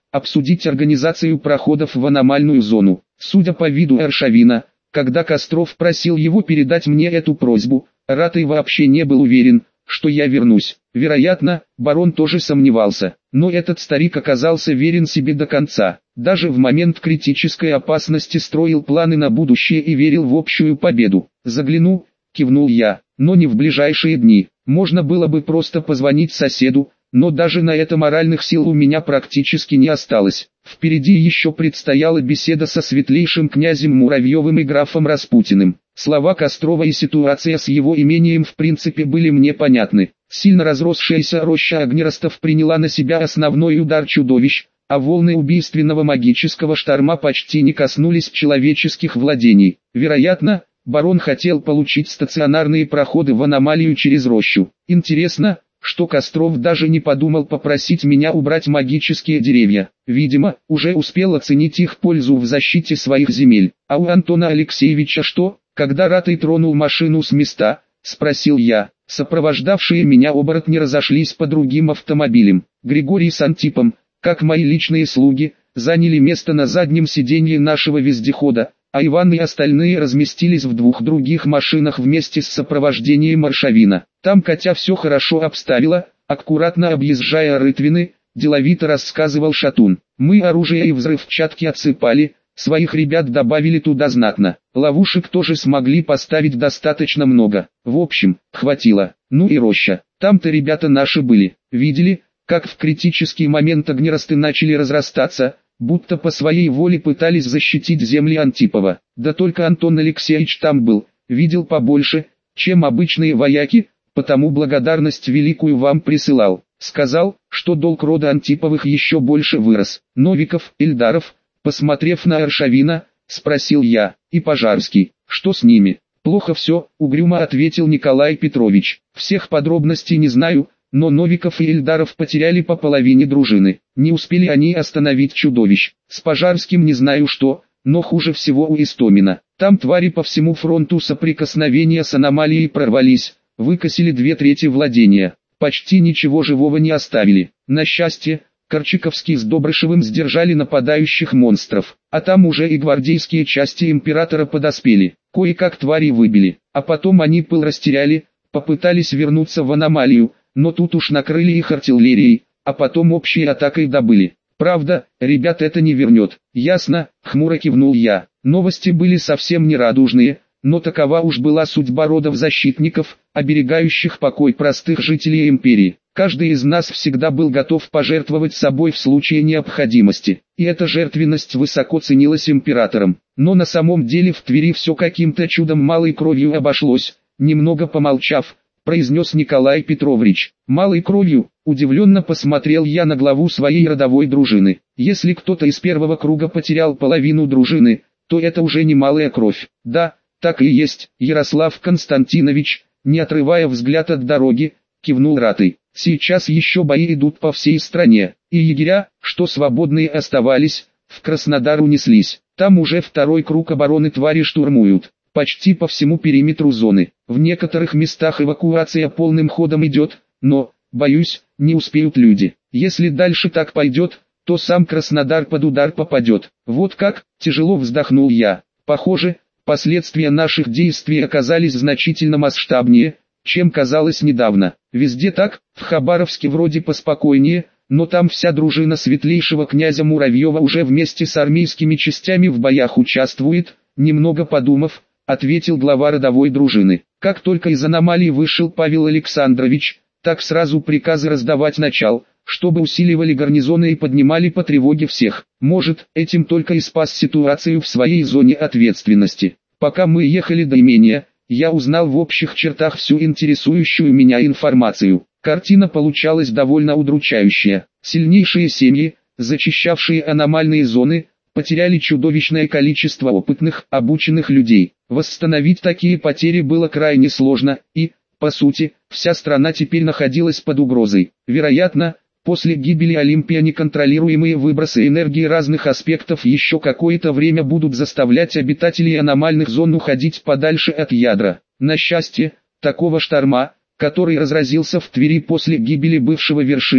обсудить организацию проходов в аномальную зону. Судя по виду Аршавина, когда Костров просил его передать мне эту просьбу, Ратый вообще не был уверен, что я вернусь. Вероятно, барон тоже сомневался, но этот старик оказался верен себе до конца. Даже в момент критической опасности строил планы на будущее и верил в общую победу. «Загляну», — кивнул я, — «но не в ближайшие дни. Можно было бы просто позвонить соседу, но даже на это моральных сил у меня практически не осталось. Впереди еще предстояла беседа со светлейшим князем Муравьевым и графом Распутиным. Слова Кострова и ситуация с его имением в принципе были мне понятны. Сильно разросшаяся роща огнеростов приняла на себя основной удар чудовищ, а волны убийственного магического шторма почти не коснулись человеческих владений. Вероятно, барон хотел получить стационарные проходы в аномалию через рощу. Интересно, что Костров даже не подумал попросить меня убрать магические деревья. Видимо, уже успел оценить их пользу в защите своих земель. А у Антона Алексеевича что? Когда Ратый тронул машину с места, спросил я. Сопровождавшие меня оборотни разошлись по другим автомобилям. Григорий с Антипом, как мои личные слуги, заняли место на заднем сиденье нашего вездехода, а Иван и остальные разместились в двух других машинах вместе с сопровождением Аршавина. Там Катя все хорошо обставила, аккуратно объезжая рытвины, деловито рассказывал Шатун. Мы оружие и взрывчатки отсыпали, своих ребят добавили туда знатно. Ловушек тоже смогли поставить достаточно много. В общем, хватило. Ну и роща. Там-то ребята наши были. Видели, как в критический момент огнеросты начали разрастаться, будто по своей воле пытались защитить земли Антипова. Да только Антон Алексеевич там был, видел побольше, чем обычные вояки, потому благодарность великую вам присылал. Сказал, что долг рода Антиповых еще больше вырос. Новиков, Ильдаров, посмотрев на Аршавина, спросил я, и Пожарский, что с ними? Плохо все, угрюмо ответил Николай Петрович. Всех подробностей не знаю, но Новиков и Ильдаров потеряли по половине дружины. Не успели они остановить чудовищ. С Пожарским не знаю что, но хуже всего у Истомина. Там твари по всему фронту соприкосновения с аномалией прорвались, выкосили 2/3 владения. Почти ничего живого не оставили. На счастье, Корчаковский с Добрышевым сдержали нападающих монстров, а там уже и гвардейские части императора подоспели. Кое-как твари выбили, а потом они пыл растеряли, попытались вернуться в аномалию, но тут уж накрыли их артиллерией, а потом общей атакой добыли. Правда, ребят это не вернет. Ясно, хмуро кивнул я. Новости были совсем не радужные, но такова уж была судьба родов-защитников, оберегающих покой простых жителей империи. Каждый из нас всегда был готов пожертвовать собой в случае необходимости, и эта жертвенность высоко ценилась императором. Но на самом деле в Твери все каким-то чудом малой кровью обошлось. Немного помолчав, произнес Николай Петрович. «Малой кровью», удивленно посмотрел я на главу своей родовой дружины. «Если кто-то из первого круга потерял половину дружины, то это уже не малая кровь». «Да, так и есть, Ярослав Константинович», не отрывая взгляд от дороги, кивнул Ратый. «Сейчас еще бои идут по всей стране, и егеря, что свободные оставались, в Краснодар унеслись. Там уже второй круг обороны твари штурмуют. Почти по всему периметру зоны. В некоторых местах эвакуация полным ходом идет, но, боюсь, не успеют люди. Если дальше так пойдет, то сам Краснодар под удар попадет». «Вот как?» – тяжело вздохнул я. «Похоже, последствия наших действий оказались значительно масштабнее, чем казалось недавно. Везде так, в Хабаровске вроде поспокойнее, но там вся дружина светлейшего князя Муравьева уже вместе с армейскими частями в боях участвует», немного подумав, ответил глава родовой дружины. «Как только из аномалии вышел Павел Александрович, так сразу приказы раздавать начал, чтобы усиливали гарнизоны и поднимали по тревоге всех. Может, этим только и спас ситуацию в своей зоне ответственности. Пока мы ехали до имения, я узнал в общих чертах всю интересующую меня информацию. Картина получалась довольно удручающая. Сильнейшие семьи, зачищавшие аномальные зоны, потеряли чудовищное количество опытных, обученных людей. Восстановить такие потери было крайне сложно, и, по сути, вся страна теперь находилась под угрозой. Вероятно, после гибели Олимпия неконтролируемые выбросы энергии разных аспектов еще какое-то время будут заставлять обитателей аномальных зон уходить подальше от ядра. На счастье, такого шторма, который разразился в Твери после гибели бывшего вершителя,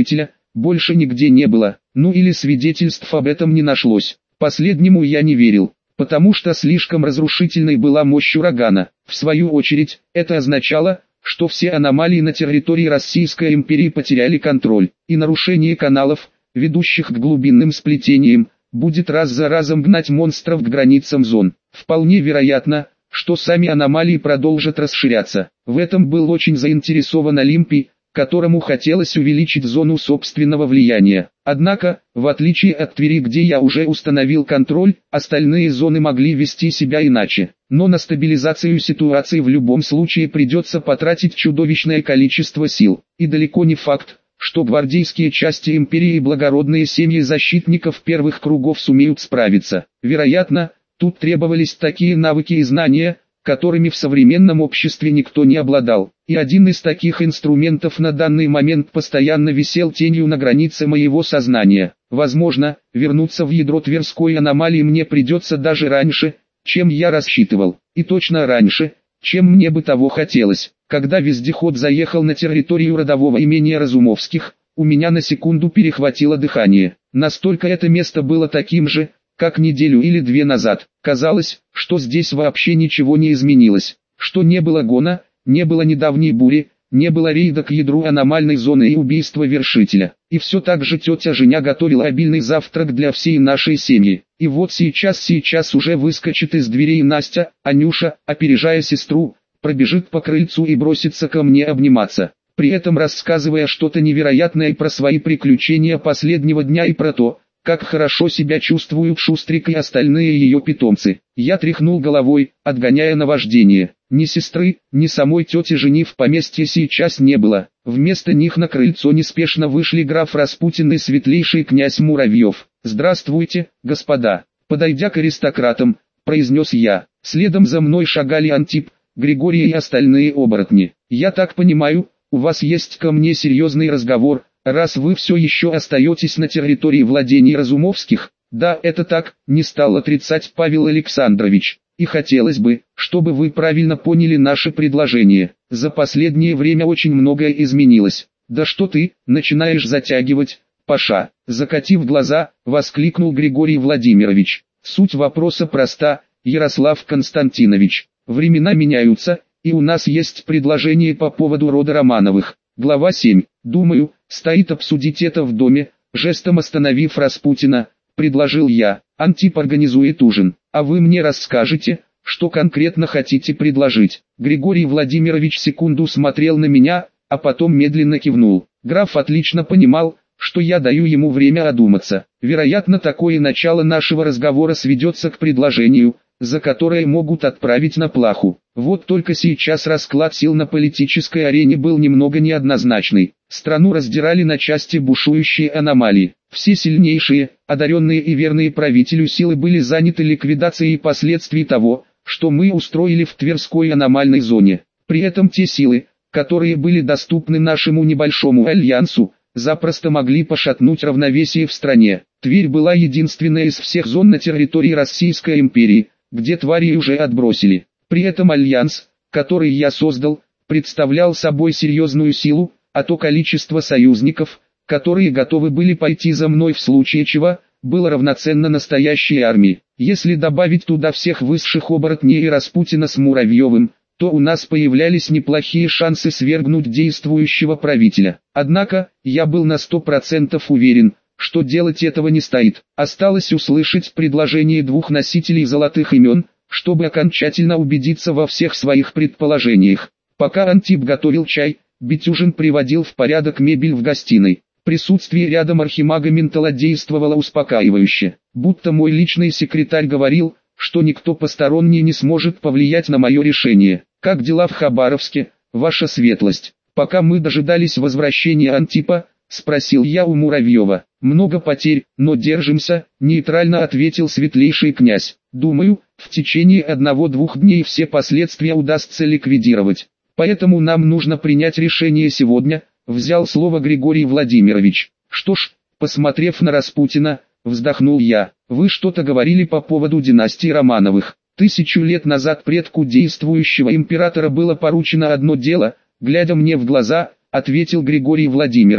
больше нигде не было, ну или свидетельств об этом не нашлось. Последнему я не верил, потому что слишком разрушительной была мощь урагана. В свою очередь, это означало, что все аномалии на территории Российской империи потеряли контроль, и нарушение каналов, ведущих к глубинным сплетениям, будет раз за разом гнать монстров к границам зон. Вполне вероятно, что сами аномалии продолжат расширяться. В этом был очень заинтересован Олимпий, которому хотелось увеличить зону собственного влияния. Однако, в отличие от Твери, где я уже установил контроль, остальные зоны могли вести себя иначе. Но на стабилизацию ситуации в любом случае придется потратить чудовищное количество сил. И далеко не факт, что гвардейские части империи и благородные семьи защитников первых кругов сумеют справиться. Вероятно, тут требовались такие навыки и знания, которыми в современном обществе никто не обладал. И один из таких инструментов на данный момент постоянно висел тенью на границе моего сознания. Возможно, вернуться в ядро Тверской аномалии мне придется даже раньше, чем я рассчитывал. И точно раньше, чем мне бы того хотелось. Когда вездеход заехал на территорию родового имения Разумовских, у меня на секунду перехватило дыхание. Настолько это место было таким же, как неделю или две назад. Казалось, что здесь вообще ничего не изменилось, что не было гона, не было недавней бури, не было рейда к ядру аномальной зоны и убийства вершителя. И все так же тетя Женя готовила обильный завтрак для всей нашей семьи. И вот сейчас уже выскочит из дверей Настя, Анюша, опережая сестру, пробежит по крыльцу и бросится ко мне обниматься, при этом рассказывая что-то невероятное про свои приключения последнего дня и про то, как хорошо себя чувствуют Шустрик и остальные ее питомцы. Я тряхнул головой, отгоняя наваждение. Ни сестры, ни самой тети Жени в поместье сейчас не было. Вместо них на крыльцо неспешно вышли граф Распутин и светлейший князь Муравьев. «Здравствуйте, господа!» Подойдя к аристократам, произнес я. Следом за мной шагали Антип, Григорий и остальные оборотни. «Я так понимаю, у вас есть ко мне серьезный разговор, раз вы все еще остаетесь на территории владений Разумовских?» «Да, это так», не стал отрицать Павел Александрович. «И хотелось бы, чтобы вы правильно поняли наше предложение. За последнее время очень многое изменилось». «Да что ты, начинаешь затягивать, Паша?» Закатив глаза, воскликнул Григорий Владимирович. «Суть вопроса проста, Ярослав Константинович. Времена меняются, и у нас есть предложение по поводу рода Романовых». Глава 7. «Думаю, стоит обсудить это в доме», жестом остановив Распутина, предложил я. «Антип организует ужин, а вы мне расскажете, что конкретно хотите предложить». Григорий Владимирович секунду смотрел на меня, а потом медленно кивнул. Граф отлично понимал, что я даю ему время одуматься. Вероятно, такое начало нашего разговора сведется к предложению, за которое могут отправить на плаху. Вот только сейчас расклад сил на политической арене был немного неоднозначный. Страну раздирали на части бушующие аномалии. Все сильнейшие, одаренные и верные правителю силы были заняты ликвидацией последствий того, что мы устроили в Тверской аномальной зоне. При этом те силы, которые были доступны нашему небольшому альянсу, запросто могли пошатнуть равновесие в стране. Тверь была единственной из всех зон на территории Российской империи, где твари уже отбросили. При этом альянс, который я создал, представлял собой серьезную силу, а то количество союзников, которые готовы были пойти за мной в случае чего, было равноценно настоящей армии. Если добавить туда всех высших оборотней и Распутина с Муравьевым, то у нас появлялись неплохие шансы свергнуть действующего правителя. Однако, я был на 100% уверен, что делать этого не стоит. Осталось услышать предложение двух носителей золотых имен, чтобы окончательно убедиться во всех своих предположениях. Пока Антип готовил чай, Битюжин приводил в порядок мебель в гостиной. Присутствие рядом архимага Ментала действовало успокаивающе. Будто мой личный секретарь говорил, что никто посторонний не сможет повлиять на мое решение. «Как дела в Хабаровске, ваша светлость?» Пока мы дожидались возвращения Антипа, спросил я у Муравьева. «Много потерь, но держимся», нейтрально ответил светлейший князь. «Думаю, в течение 1-2 дней все последствия удастся ликвидировать. Поэтому нам нужно принять решение сегодня», взял слово Григорий Владимирович. «Что ж», посмотрев на Распутина, вздохнул я. «Вы что-то говорили по поводу династии Романовых. 1000 лет назад предку действующего императора было поручено одно дело», глядя мне в глаза, ответил Григорий Владимирович.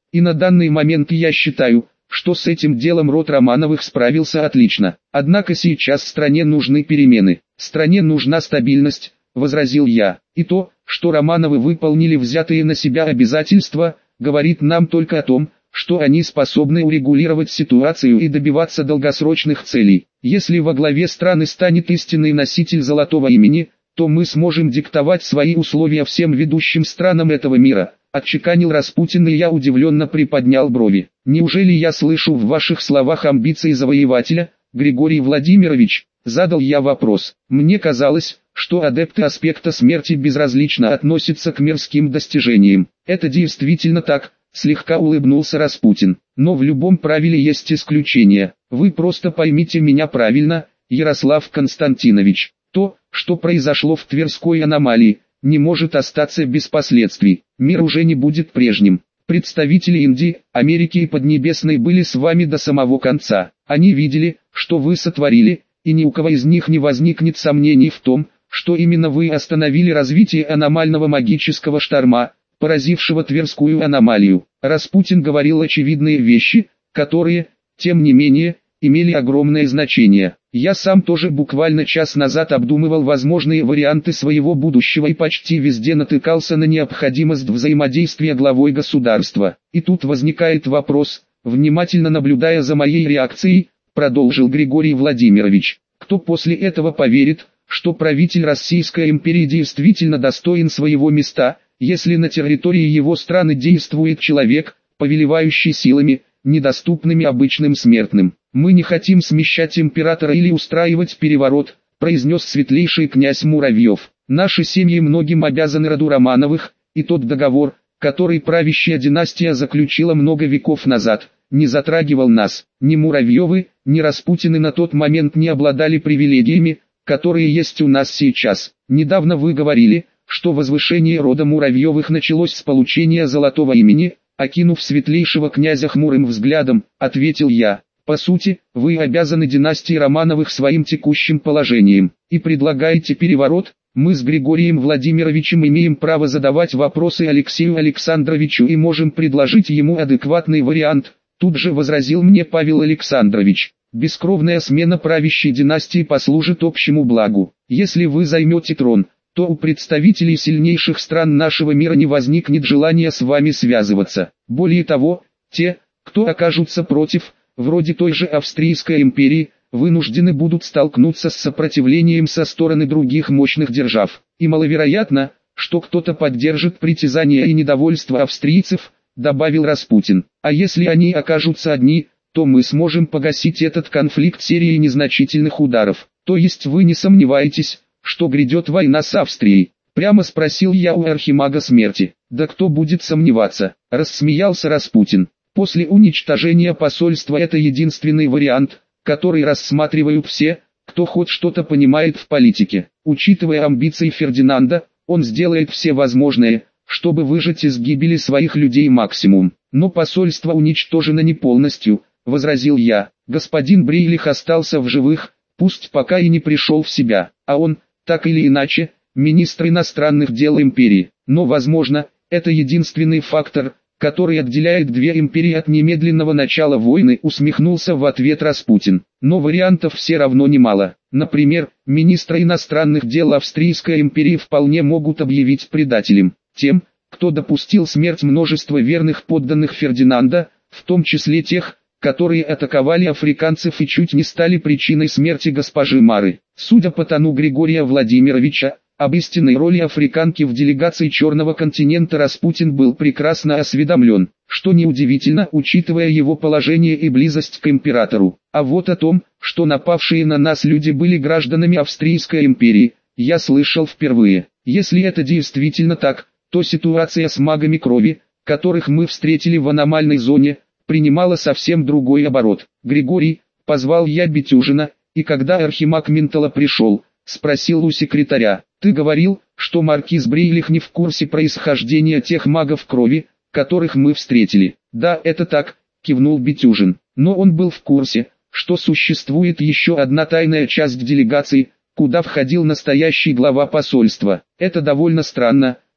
И на данный момент я считаю, что с этим делом род Романовых справился отлично. Однако сейчас стране нужны перемены. Стране нужна стабильность, возразил я. И то, что Романовы выполнили взятые на себя обязательства, говорит нам только о том, что они способны урегулировать ситуацию и добиваться долгосрочных целей. Если во главе страны станет истинный носитель золотого имени, то мы сможем диктовать свои условия всем ведущим странам этого мира, отчеканил Распутин, и я удивленно приподнял брови. Неужели я слышу в ваших словах амбиции завоевателя, Григорий Владимирович? Задал я вопрос. Мне казалось, что адепты аспекта смерти безразлично относятся к мирским достижениям. Это действительно так, слегка улыбнулся Распутин. Но в любом правиле есть исключения. Вы просто поймите меня правильно, Ярослав Константинович. То, что произошло в Тверской аномалии, не может остаться без последствий. Мир уже не будет прежним. Представители Индии, Америки и Поднебесной были с вами до самого конца. Они видели, что вы сотворили, и ни у кого из них не возникнет сомнений в том, что именно вы остановили развитие аномального магического шторма, поразившего Тверскую аномалию. Распутин говорил очевидные вещи, которые, тем не менее, имели огромное значение. Я сам тоже буквально час назад обдумывал возможные варианты своего будущего и почти везде натыкался на необходимость взаимодействия главой государства. И тут возникает вопрос, внимательно наблюдая за моей реакцией, продолжил Григорий Владимирович, кто после этого поверит, что правитель Российской империи действительно достоин своего места, если на территории его страны действует человек, повелевающий силами, недоступными обычным смертным. «Мы не хотим смещать императора или устраивать переворот», произнес светлейший князь Муравьев. «Наши семьи многим обязаны роду Романовых, и тот договор, который правящая династия заключила много веков назад, не затрагивал нас. Ни Муравьевы, ни Распутины на тот момент не обладали привилегиями, которые есть у нас сейчас. Недавно вы говорили, что возвышение рода Муравьевых началось с получения золотого имени», окинув светлейшего князя хмурым взглядом, ответил я. «По сути, вы обязаны династии Романовых своим текущим положением, и предлагаете переворот. Мы с Григорием Владимировичем имеем право задавать вопросы Алексею Александровичу и можем предложить ему адекватный вариант», тут же возразил мне Павел Александрович. «Бескровная смена правящей династии послужит общему благу. Если вы займете трон, то у представителей сильнейших стран нашего мира не возникнет желания с вами связываться. Более того, те, кто окажутся против, вроде той же Австрийской империи, вынуждены будут столкнуться с сопротивлением со стороны других мощных держав. И маловероятно, что кто-то поддержит притязания и недовольство австрийцев», добавил Распутин. «А если они окажутся одни, то мы сможем погасить этот конфликт серией незначительных ударов. То есть вы не сомневаетесь, что грядет война с Австрией?» Прямо спросил я у архимага смерти. «Да кто будет сомневаться?» Рассмеялся Распутин. «После уничтожения посольства это единственный вариант, который рассматривают все, кто хоть что-то понимает в политике. Учитывая амбиции Фердинанда, он сделает все возможное, чтобы выжать из гибели своих людей максимум. Но посольство уничтожено не полностью», возразил я. «Господин Брейлих остался в живых, пусть пока и не пришел в себя, а он, так или иначе, министр иностранных дел империи. Но возможно, это единственный фактор, который отделяет две империи от немедленного начала войны», усмехнулся в ответ Распутин. «Но вариантов все равно немало. Например, министра иностранных дел Австрийской империи вполне могут объявить предателем. Тем, кто допустил смерть множества верных подданных Фердинанда, в том числе тех, которые атаковали африканцев и чуть не стали причиной смерти госпожи Мары. Судя по тону Григория Владимировича, об истинной роли африканки в делегации Черного континента Распутин был прекрасно осведомлен, что неудивительно, учитывая его положение и близость к императору. А вот о том, что напавшие на нас люди были гражданами Австрийской империи, я слышал впервые. Если это действительно так, то ситуация с магами крови, которых мы встретили в аномальной зоне, принимала совсем другой оборот. «Григорий», позвал я Бетюжина, и когда архимаг Ментала пришел, спросил у секретаря: «Ты говорил, что маркиз Брейлих не в курсе происхождения тех магов крови, которых мы встретили?» «Да, это так», кивнул Бетюжин. «Но он был в курсе, что существует еще одна тайная часть делегации, куда входил настоящий глава посольства. Это довольно странно,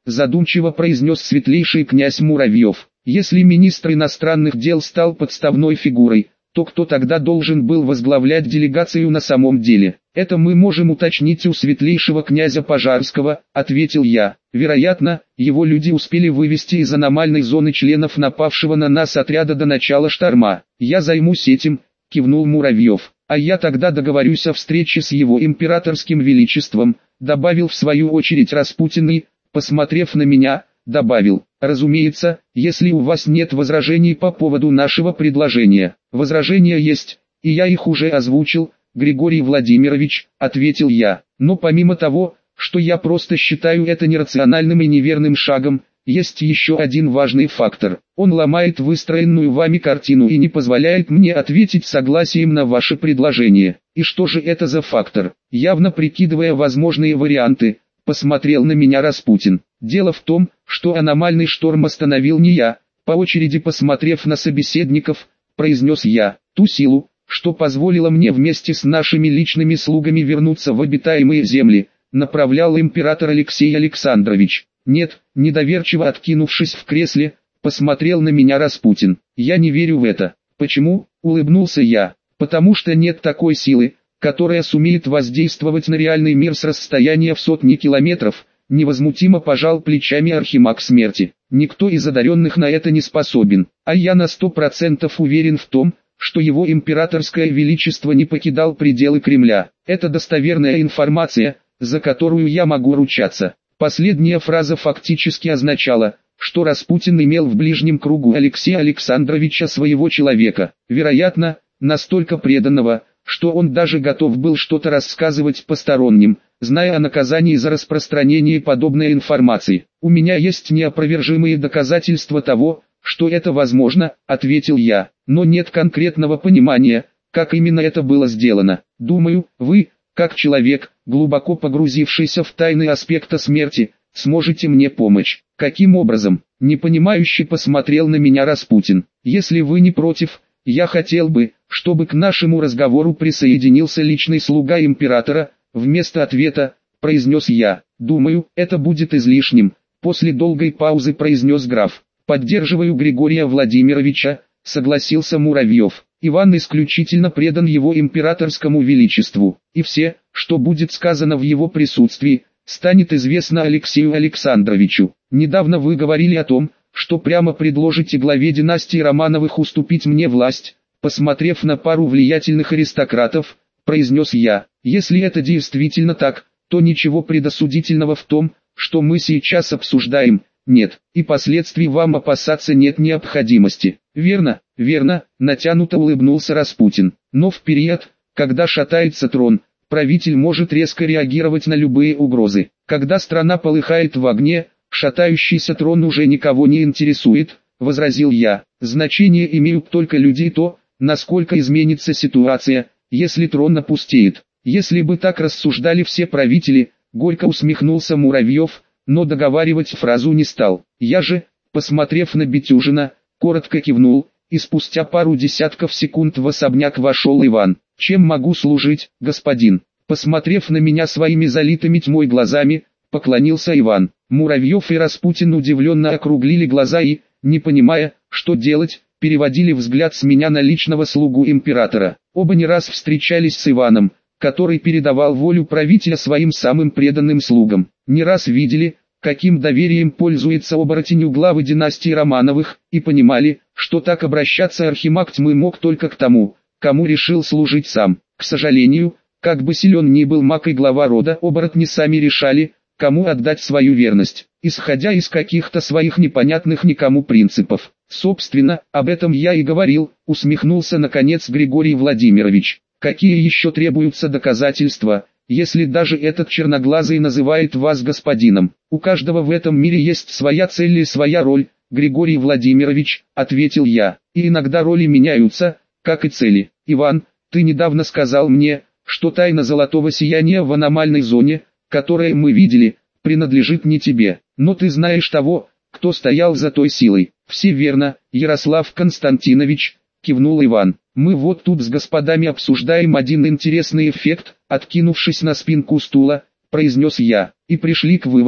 задумчиво произнес светлейший князь Муравьев. Если министр иностранных дел стал подставной фигурой, то кто тогда должен был возглавлять делегацию на самом деле? Это мы можем уточнить у светлейшего князя Пожарского, ответил я. Вероятно, его люди успели вывести из аномальной зоны членов напавшего на нас отряда до начала шторма. Я займусь этим, кивнул Муравьев. А я тогда договорюсь о встрече с его императорским величеством, добавил в свою очередь Распутин и, посмотрев на меня, добавил: разумеется, если у вас нет возражений по поводу нашего предложения. Возражения есть, и я их уже озвучил, Григорий Владимирович, ответил я. Но помимо того, что я просто считаю это нерациональным и неверным шагом, есть еще один важный фактор. Он ломает выстроенную вами картину и не позволяет мне ответить согласием на ваше предложение. И что же это за фактор? Явно прикидывая возможные варианты, посмотрел на меня Распутин. Дело в том, что аномальный шторм остановил не я, по очереди посмотрев на собеседников, произнес я. Ту силу, что позволило мне вместе с нашими личными слугами вернуться в обитаемые земли, направлял император Алексей Александрович. Нет, недоверчиво откинувшись в кресле, посмотрел на меня Распутин. Я не верю в это. Почему? Улыбнулся я. Потому что нет такой силы, которая сумеет воздействовать на реальный мир с расстояния в сотни километров, невозмутимо пожал плечами Архимаг Смерти. Никто из одаренных на это не способен, а я на 100% уверен в том, что его императорское величество не покидал пределы Кремля. Это достоверная информация, за которую я могу ручаться. Последняя фраза фактически означала, что Распутин имел в ближнем кругу Алексея Александровича своего человека, вероятно, настолько преданного, что он даже готов был что-то рассказывать посторонним, зная о наказании за распространение подобной информации. «У меня есть неопровержимые доказательства того, что это возможно», — ответил я, «но нет конкретного понимания, как именно это было сделано. Думаю, вы, как человек, глубоко погрузившийся в тайны аспекта смерти, сможете мне помочь». «Каким образом?» — непонимающе посмотрел на меня Распутин. «Если вы не против, я хотел бы, чтобы к нашему разговору присоединился личный слуга императора», — вместо ответа произнес я. «Думаю, это будет излишним», — после долгой паузы произнес граф. «Поддерживаю Григория Владимировича», — согласился Муравьев. «Иван исключительно предан его императорскому величеству, и все, что будет сказано в его присутствии, станет известно Алексею Александровичу. Недавно вы говорили о том, что прямо предложите главе династии Романовых уступить мне власть», посмотрев на пару влиятельных аристократов, произнес я. «Если это действительно так, то ничего предосудительного в том, что мы сейчас обсуждаем, нет, и последствий вам опасаться нет необходимости». «Верно, верно», натянуто улыбнулся Распутин. «Но в период, когда шатается трон, правитель может резко реагировать на любые угрозы. Когда страна полыхает в огне, шатающийся трон уже никого не интересует», возразил я. «Значение имеют только люди и то, насколько изменится ситуация, если трон опустеет. Если бы так рассуждали все правители», горько усмехнулся Муравьев, но договаривать фразу не стал. Я же, посмотрев на Бетюжина, коротко кивнул, и спустя пару десятков секунд в особняк вошел Иван. «Чем могу служить, господин?» Посмотрев на меня своими залитыми тьмой глазами, поклонился Иван. Муравьев и Распутин удивленно округлили глаза и, не понимая, что делать, переводили взгляд с меня на личного слугу императора. Оба не раз встречались с Иваном, который передавал волю правителя своим самым преданным слугам. Не раз видели, каким доверием пользуется оборотень у главы династии Романовых, и понимали, что так обращаться Архимаг Тьмы мог только к тому, кому решил служить сам. К сожалению, как бы силен ни был маг и глава рода, оборотни сами решали, кому отдать свою верность, исходя из каких-то своих непонятных никому принципов. Собственно, об этом я и говорил, усмехнулся наконец Григорий Владимирович. Какие еще требуются доказательства, если даже этот черноглазый называет вас господином? У каждого в этом мире есть своя цель и своя роль, Григорий Владимирович, ответил я. И иногда роли меняются, как и цели. Иван, ты недавно сказал мне, что тайна золотого сияния в аномальной зоне, которую мы видели, принадлежит не тебе. Но ты знаешь того, кто стоял за той силой. Все верно, Ярослав Константинович, кивнул Иван. Мы вот тут с господами обсуждаем один интересный эффект, откинувшись на спинку стула, произнес я, и пришли к выводу,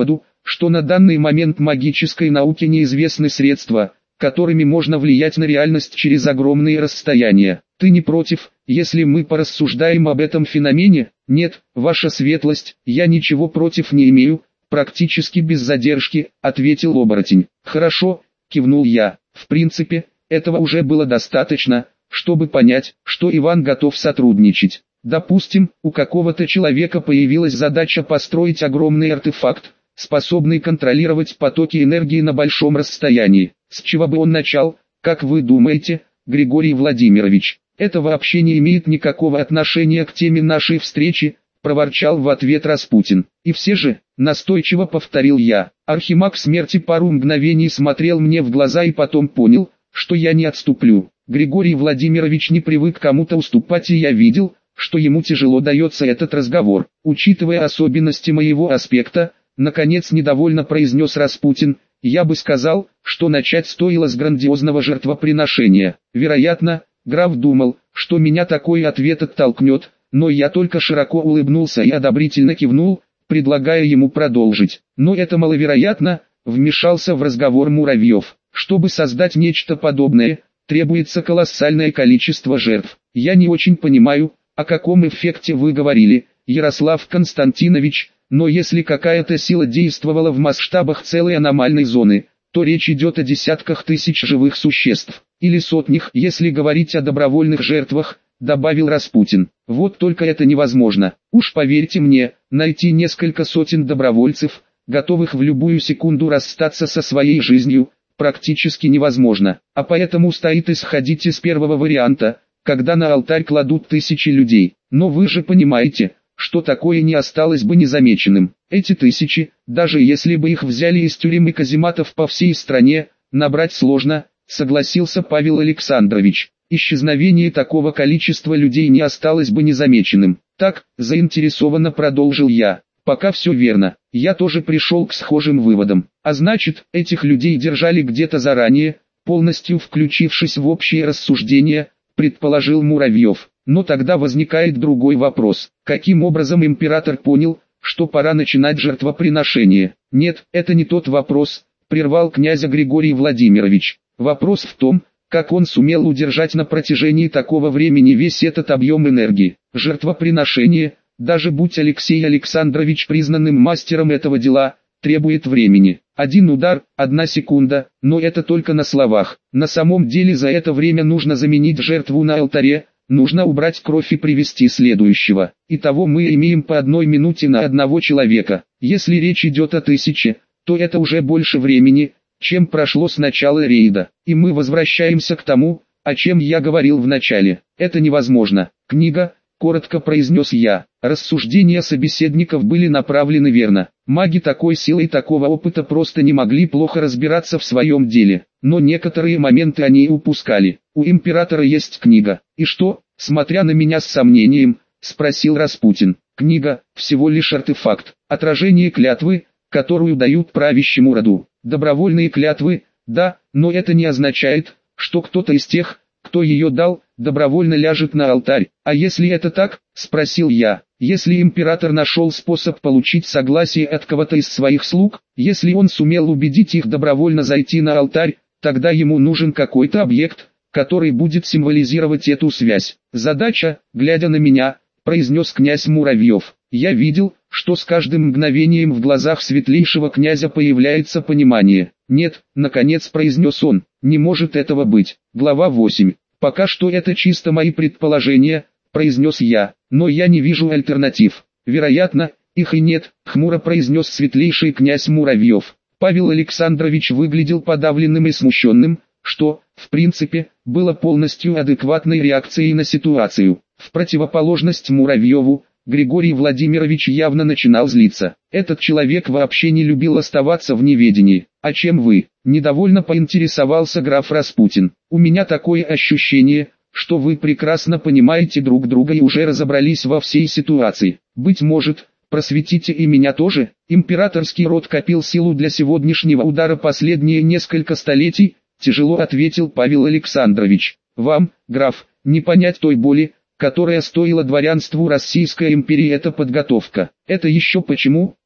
что на данный момент магической науке неизвестны средства, которыми можно влиять на реальность через огромные расстояния. Ты не против, если мы порассуждаем об этом феномене? Нет, ваша светлость, я ничего против не имею, практически без задержки, ответил оборотень. Хорошо, кивнул я. В принципе, этого уже было достаточно, чтобы понять, что Иван готов сотрудничать. Допустим, у какого-то человека появилась задача построить огромный артефакт, способный контролировать потоки энергии на большом расстоянии. С чего бы он начал, как вы думаете, Григорий Владимирович? Это вообще не имеет никакого отношения к теме нашей встречи, проворчал в ответ Распутин. И все же, настойчиво повторил я. Архимаг смерти пару мгновений смотрел мне в глаза и потом понял, что я не отступлю. Григорий Владимирович не привык кому-то уступать, и я видел, что ему тяжело дается этот разговор. Учитывая особенности моего аспекта, наконец недовольно произнес Распутин, я бы сказал, что начать стоило с грандиозного жертвоприношения. Вероятно, граф думал, что меня такой ответ оттолкнет, но я только широко улыбнулся и одобрительно кивнул, предлагая ему продолжить. Но это маловероятно, вмешался в разговор Муравьев. Чтобы создать нечто подобное, требуется колоссальное количество жертв. Я не очень понимаю, о каком эффекте вы говорили, Ярослав Константинович, но если какая-то сила действовала в масштабах целой аномальной зоны, то речь идет о десятках тысяч живых существ, или сотнях, если говорить о добровольных жертвах, добавил Распутин. Вот только это невозможно. Уж поверьте мне, найти несколько сотен добровольцев, готовых в любую секунду расстаться со своей жизнью, практически невозможно. А поэтому стоит исходить из первого варианта, когда на алтарь кладут тысячи людей. Но вы же понимаете, что такое не осталось бы незамеченным. Эти тысячи, даже если бы их взяли из тюрем и казематов по всей стране, набрать сложно, согласился Павел Александрович. Исчезновение такого количества людей не осталось бы незамеченным. Так, заинтересованно продолжил я. Пока все верно, я тоже пришел к схожим выводам. А значит, этих людей держали где-то заранее, полностью включившись в общие рассуждения, предположил Муравьев. Но тогда возникает другой вопрос. Каким образом император понял, что пора начинать жертвоприношение? Нет, это не тот вопрос, прервал князя Григорий Владимирович. Вопрос в том, как он сумел удержать на протяжении такого времени весь этот объем энергии. Жертвоприношение, даже будь Алексей Александрович признанным мастером этого дела, требует времени. Один удар, 1 секунда, но это только на словах. На самом деле за это время нужно заменить жертву на алтаре, нужно убрать кровь и привести следующего. Итого мы имеем по 1 минуте на одного человека. Если речь идет о 1000, то это уже больше времени, чем прошло с начала рейда. И мы возвращаемся к тому, о чем я говорил в начале. Это невозможно. Книга, коротко произнес я. Рассуждения собеседников были направлены верно. Маги такой силы и такого опыта просто не могли плохо разбираться в своем деле. Но некоторые моменты они упускали. У императора есть книга. И что, смотря на меня с сомнением, спросил Распутин. Книга – всего лишь артефакт. Отражение клятвы, которую дают правящему роду. Добровольные клятвы, да, но это не означает, что кто-то из тех, кто ее дал, добровольно ляжет на алтарь. А если это так, спросил я, если император нашел способ получить согласие от кого-то из своих слуг, если он сумел убедить их добровольно зайти на алтарь, тогда ему нужен какой-то объект, который будет символизировать эту связь. Задача, глядя на меня, произнес князь Муравьев. Я видел, что с каждым мгновением в глазах светлейшего князя появляется понимание. Нет, наконец произнес он, не может этого быть. Глава 8. Пока что это чисто мои предположения, произнес я, но я не вижу альтернатив. Вероятно, их и нет, хмуро произнес светлейший князь Муравьев. Павел Александрович выглядел подавленным и смущенным, что, в принципе, было полностью адекватной реакцией на ситуацию. В противоположность Муравьеву, Григорий Владимирович явно начинал злиться. Этот человек вообще не любил оставаться в неведении. «А чем вы?» – недовольно поинтересовался граф Распутин. «У меня такое ощущение, что вы прекрасно понимаете друг друга и уже разобрались во всей ситуации. Быть может, просветите и меня тоже?» Императорский род копил силу для сегодняшнего удара последние несколько столетий, тяжело ответил Павел Александрович. «Вам, граф, не понять той боли, которая стоила дворянству Российской империи эта подготовка. Это еще почему?»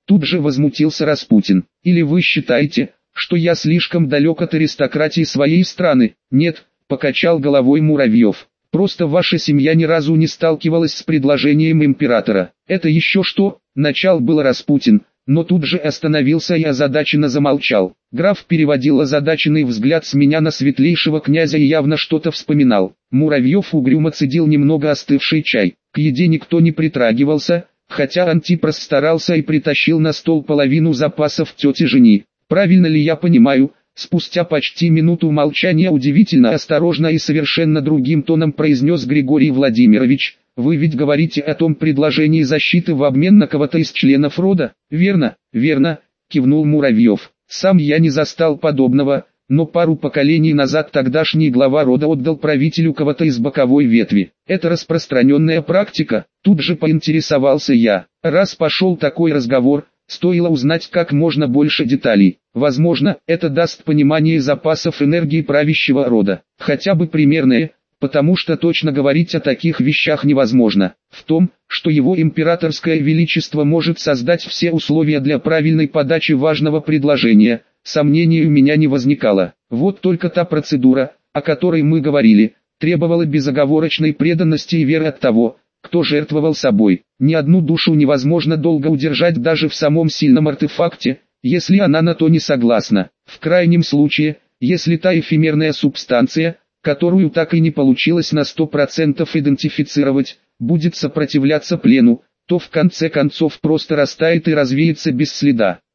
Тут же возмутился Распутин. Или вы считаете, что я слишком далек от аристократии своей страны? Нет, покачал головой Муравьев. Просто ваша семья ни разу не сталкивалась с предложением императора. Это еще что? Начал был Распутин, но тут же остановился и озадаченно замолчал. Граф переводил озадаченный взгляд с меня на светлейшего князя и явно что-то вспоминал. Муравьев угрюмо цедил немного остывший чай. К еде никто не притрагивался, хотя Антипрос старался и притащил на стол половину запасов тети Жени. Правильно ли я понимаю? Спустя почти минуту молчания удивительно осторожно и совершенно другим тоном произнес Григорий Владимирович: «Вы ведь говорите о том предложении защиты в обмен на кого-то из членов рода?» «Верно, верно», кивнул Муравьев. «Сам я не застал подобного, но пару поколений назад тогдашний глава рода отдал правителю кого-то из боковой ветви. Это распространенная практика?» Тут же поинтересовался я. Раз пошел такой разговор, стоило узнать как можно больше деталей. Возможно, это даст понимание запасов энергии правящего рода. Хотя бы примерное, потому что точно говорить о таких вещах невозможно. В том, что его императорское величество может создать все условия для правильной подачи важного предложения, сомнений у меня не возникало. Вот только та процедура, о которой мы говорили, требовала безоговорочной преданности и веры от того, кто жертвовал собой. Ни одну душу невозможно долго удержать даже в самом сильном артефакте, если она на то не согласна. В крайнем случае, если та эфемерная субстанция, которую так и не получилось на 100% идентифицировать, будет сопротивляться плену, то в конце концов просто растает и развеется без следа.